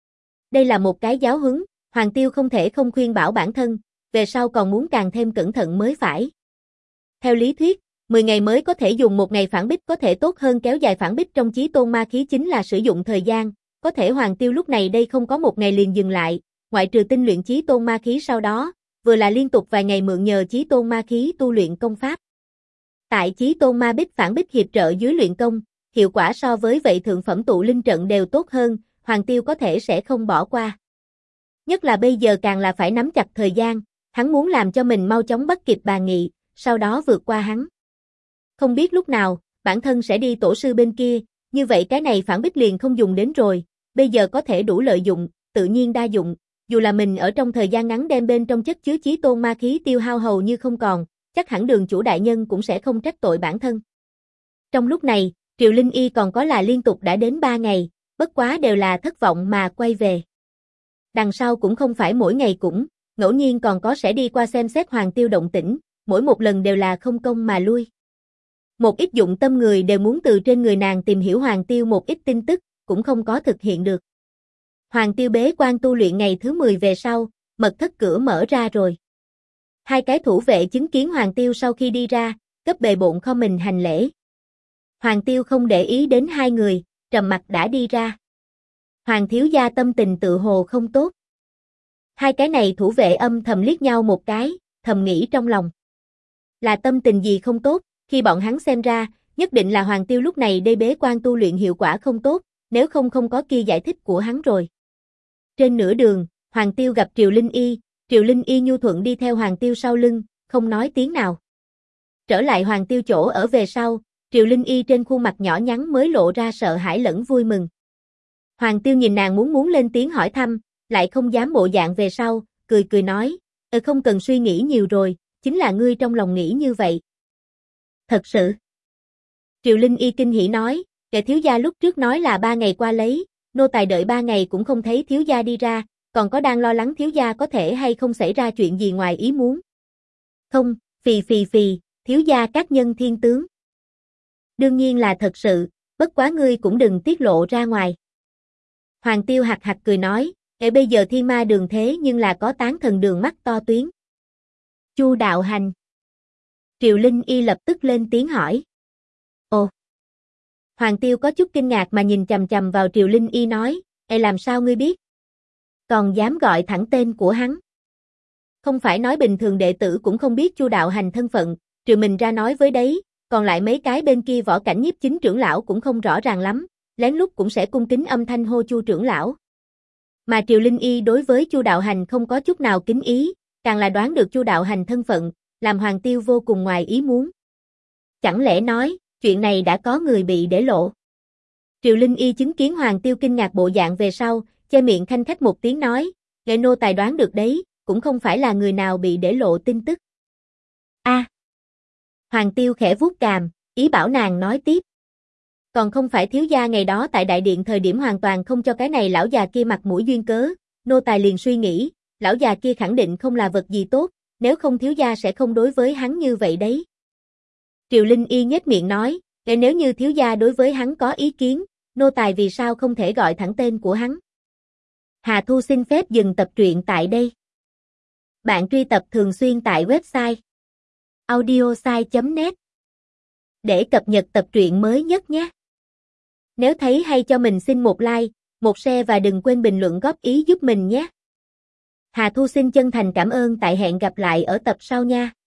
Đây là một cái giáo huấn, Hoàng Tiêu không thể không khuyên bảo bản thân, về sau còn muốn càng thêm cẩn thận mới phải. Theo lý thuyết, 10 ngày mới có thể dùng một ngày phản bích có thể tốt hơn kéo dài phản bích trong chí tôn ma khí chính là sử dụng thời gian, có thể Hoàng Tiêu lúc này đây không có một ngày liền dừng lại, ngoại trừ tinh luyện chí tôn ma khí sau đó, vừa là liên tục vài ngày mượn nhờ chí tôn ma khí tu luyện công pháp. Tại chí tôn ma bích phản bích hiệp trợ dưới luyện công, hiệu quả so với vậy thượng phẩm tụ linh trận đều tốt hơn, Hoàng Tiêu có thể sẽ không bỏ qua. Nhất là bây giờ càng là phải nắm chặt thời gian, hắn muốn làm cho mình mau chóng bắt kịp Bà Nghị, sau đó vượt qua hắn. Không biết lúc nào, bản thân sẽ đi tổ sư bên kia, như vậy cái này phản bích liền không dùng đến rồi, bây giờ có thể đủ lợi dụng, tự nhiên đa dụng, dù là mình ở trong thời gian ngắn đem bên trong chất chứa chí tôn ma khí tiêu hao hầu như không còn, chắc hẳn Đường chủ đại nhân cũng sẽ không trách tội bản thân. Trong lúc này, Triệu Linh Y còn có là liên tục đã đến 3 ngày, bất quá đều là thất vọng mà quay về. Đằng sau cũng không phải mỗi ngày cũng, ngẫu nhiên còn có sẽ đi qua xem xét Hoàng Tiêu động tĩnh, mỗi một lần đều là không công mà lui. Một ít dụng tâm người đều muốn từ trên người nàng tìm hiểu Hoàng Tiêu một ít tin tức, cũng không có thực hiện được. Hoàng Tiêu bế quan tu luyện ngày thứ 10 về sau, mật thất cửa mở ra rồi. Hai cái thủ vệ chứng kiến Hoàng Tiêu sau khi đi ra, cấp bề bộn không mình hành lễ. Hoàng Tiêu không để ý đến hai người, trầm mặc đã đi ra. Hoàng thiếu gia tâm tình tự hồ không tốt. Hai cái này thủ vệ âm thầm liếc nhau một cái, thầm nghĩ trong lòng. Là tâm tình gì không tốt, khi bọn hắn xem ra, nhất định là Hoàng Tiêu lúc này đây bế quan tu luyện hiệu quả không tốt, nếu không có kia giải thích của hắn rồi. Trên nửa đường, Hoàng Tiêu gặp Triệu Linh Y nhu thuận đi theo Hoàng Tiêu sau lưng, không nói tiếng nào. Trở lại Hoàng Tiêu chỗ ở về sau, Triệu Linh Y trên khuôn mặt nhỏ nhắn mới lộ ra sợ hãi lẫn vui mừng. Hoàng Tiêu nhìn nàng muốn lên tiếng hỏi thăm, lại không dám bộ dạng về sau, cười nói, không cần suy nghĩ nhiều rồi, chính là ngươi trong lòng nghĩ như vậy. Thật sự. Triệu Linh Y kinh hỉ nói, kẻ thiếu gia lúc trước nói là 3 ngày qua lấy, nô tài đợi 3 ngày cũng không thấy thiếu gia đi ra, còn có đang lo lắng thiếu gia có thể hay không xảy ra chuyện gì ngoài ý muốn. Không, phì, thiếu gia các nhân thiên tướng. Đương nhiên là thật sự, bất quá ngươi cũng đừng tiết lộ ra ngoài. Hoàng Tiêu hạc cười nói, bây giờ thiên ma đường thế nhưng là có tán thần đường mắt to tuyến. Chu đạo hành. Triệu Linh Y lập tức lên tiếng hỏi. Ồ. Hoàng Tiêu có chút kinh ngạc mà nhìn chằm chằm vào Triệu Linh Y nói, làm sao ngươi biết? Còn dám gọi thẳng tên của hắn. Không phải nói bình thường đệ tử cũng không biết Chu đạo hành thân phận, trừ mình ra nói với đấy, còn lại mấy cái bên kia võ cảnh nhiếp chính trưởng lão cũng không rõ ràng lắm, lén lút cũng sẽ cung kính âm thanh hô Chu trưởng lão. Mà Triệu Linh Y đối với Chu đạo hành không có chút nào kính ý, càng là đoán được Chu đạo hành thân phận, làm Hoàng Tiêu vô cùng ngoài ý muốn. Chẳng lẽ nói, chuyện này đã có người bị để lộ. Triệu Linh Y chứng kiến Hoàng Tiêu kinh ngạc bộ dạng về sau, che miệng khanh khách một tiếng nói, nghệ nô tài đoán được đấy, cũng không phải là người nào bị để lộ tin tức. Hoàng Tiêu khẽ vuốt cằm, ý bảo nàng nói tiếp. Còn không phải thiếu gia ngày đó tại đại điện thời điểm hoàn toàn không cho cái này lão già kia mặt mũi duyên cớ, nô tài liền suy nghĩ, lão già kia khẳng định không là vật gì tốt, nếu không thiếu gia sẽ không đối với hắn như vậy đấy. Triều Linh Y nhếch miệng nói, nếu như thiếu gia đối với hắn có ý kiến, nô tài vì sao không thể gọi thẳng tên của hắn. Hà Thu xin phép dừng tập truyện tại đây. Bạn truy cập thường xuyên tại website audiosai.net để cập nhật tập truyện mới nhất nhé. Nếu thấy hay cho mình xin một like, một share và đừng quên bình luận góp ý giúp mình nhé. Hà Thu xin chân thành cảm ơn, tại hẹn gặp lại ở tập sau nha.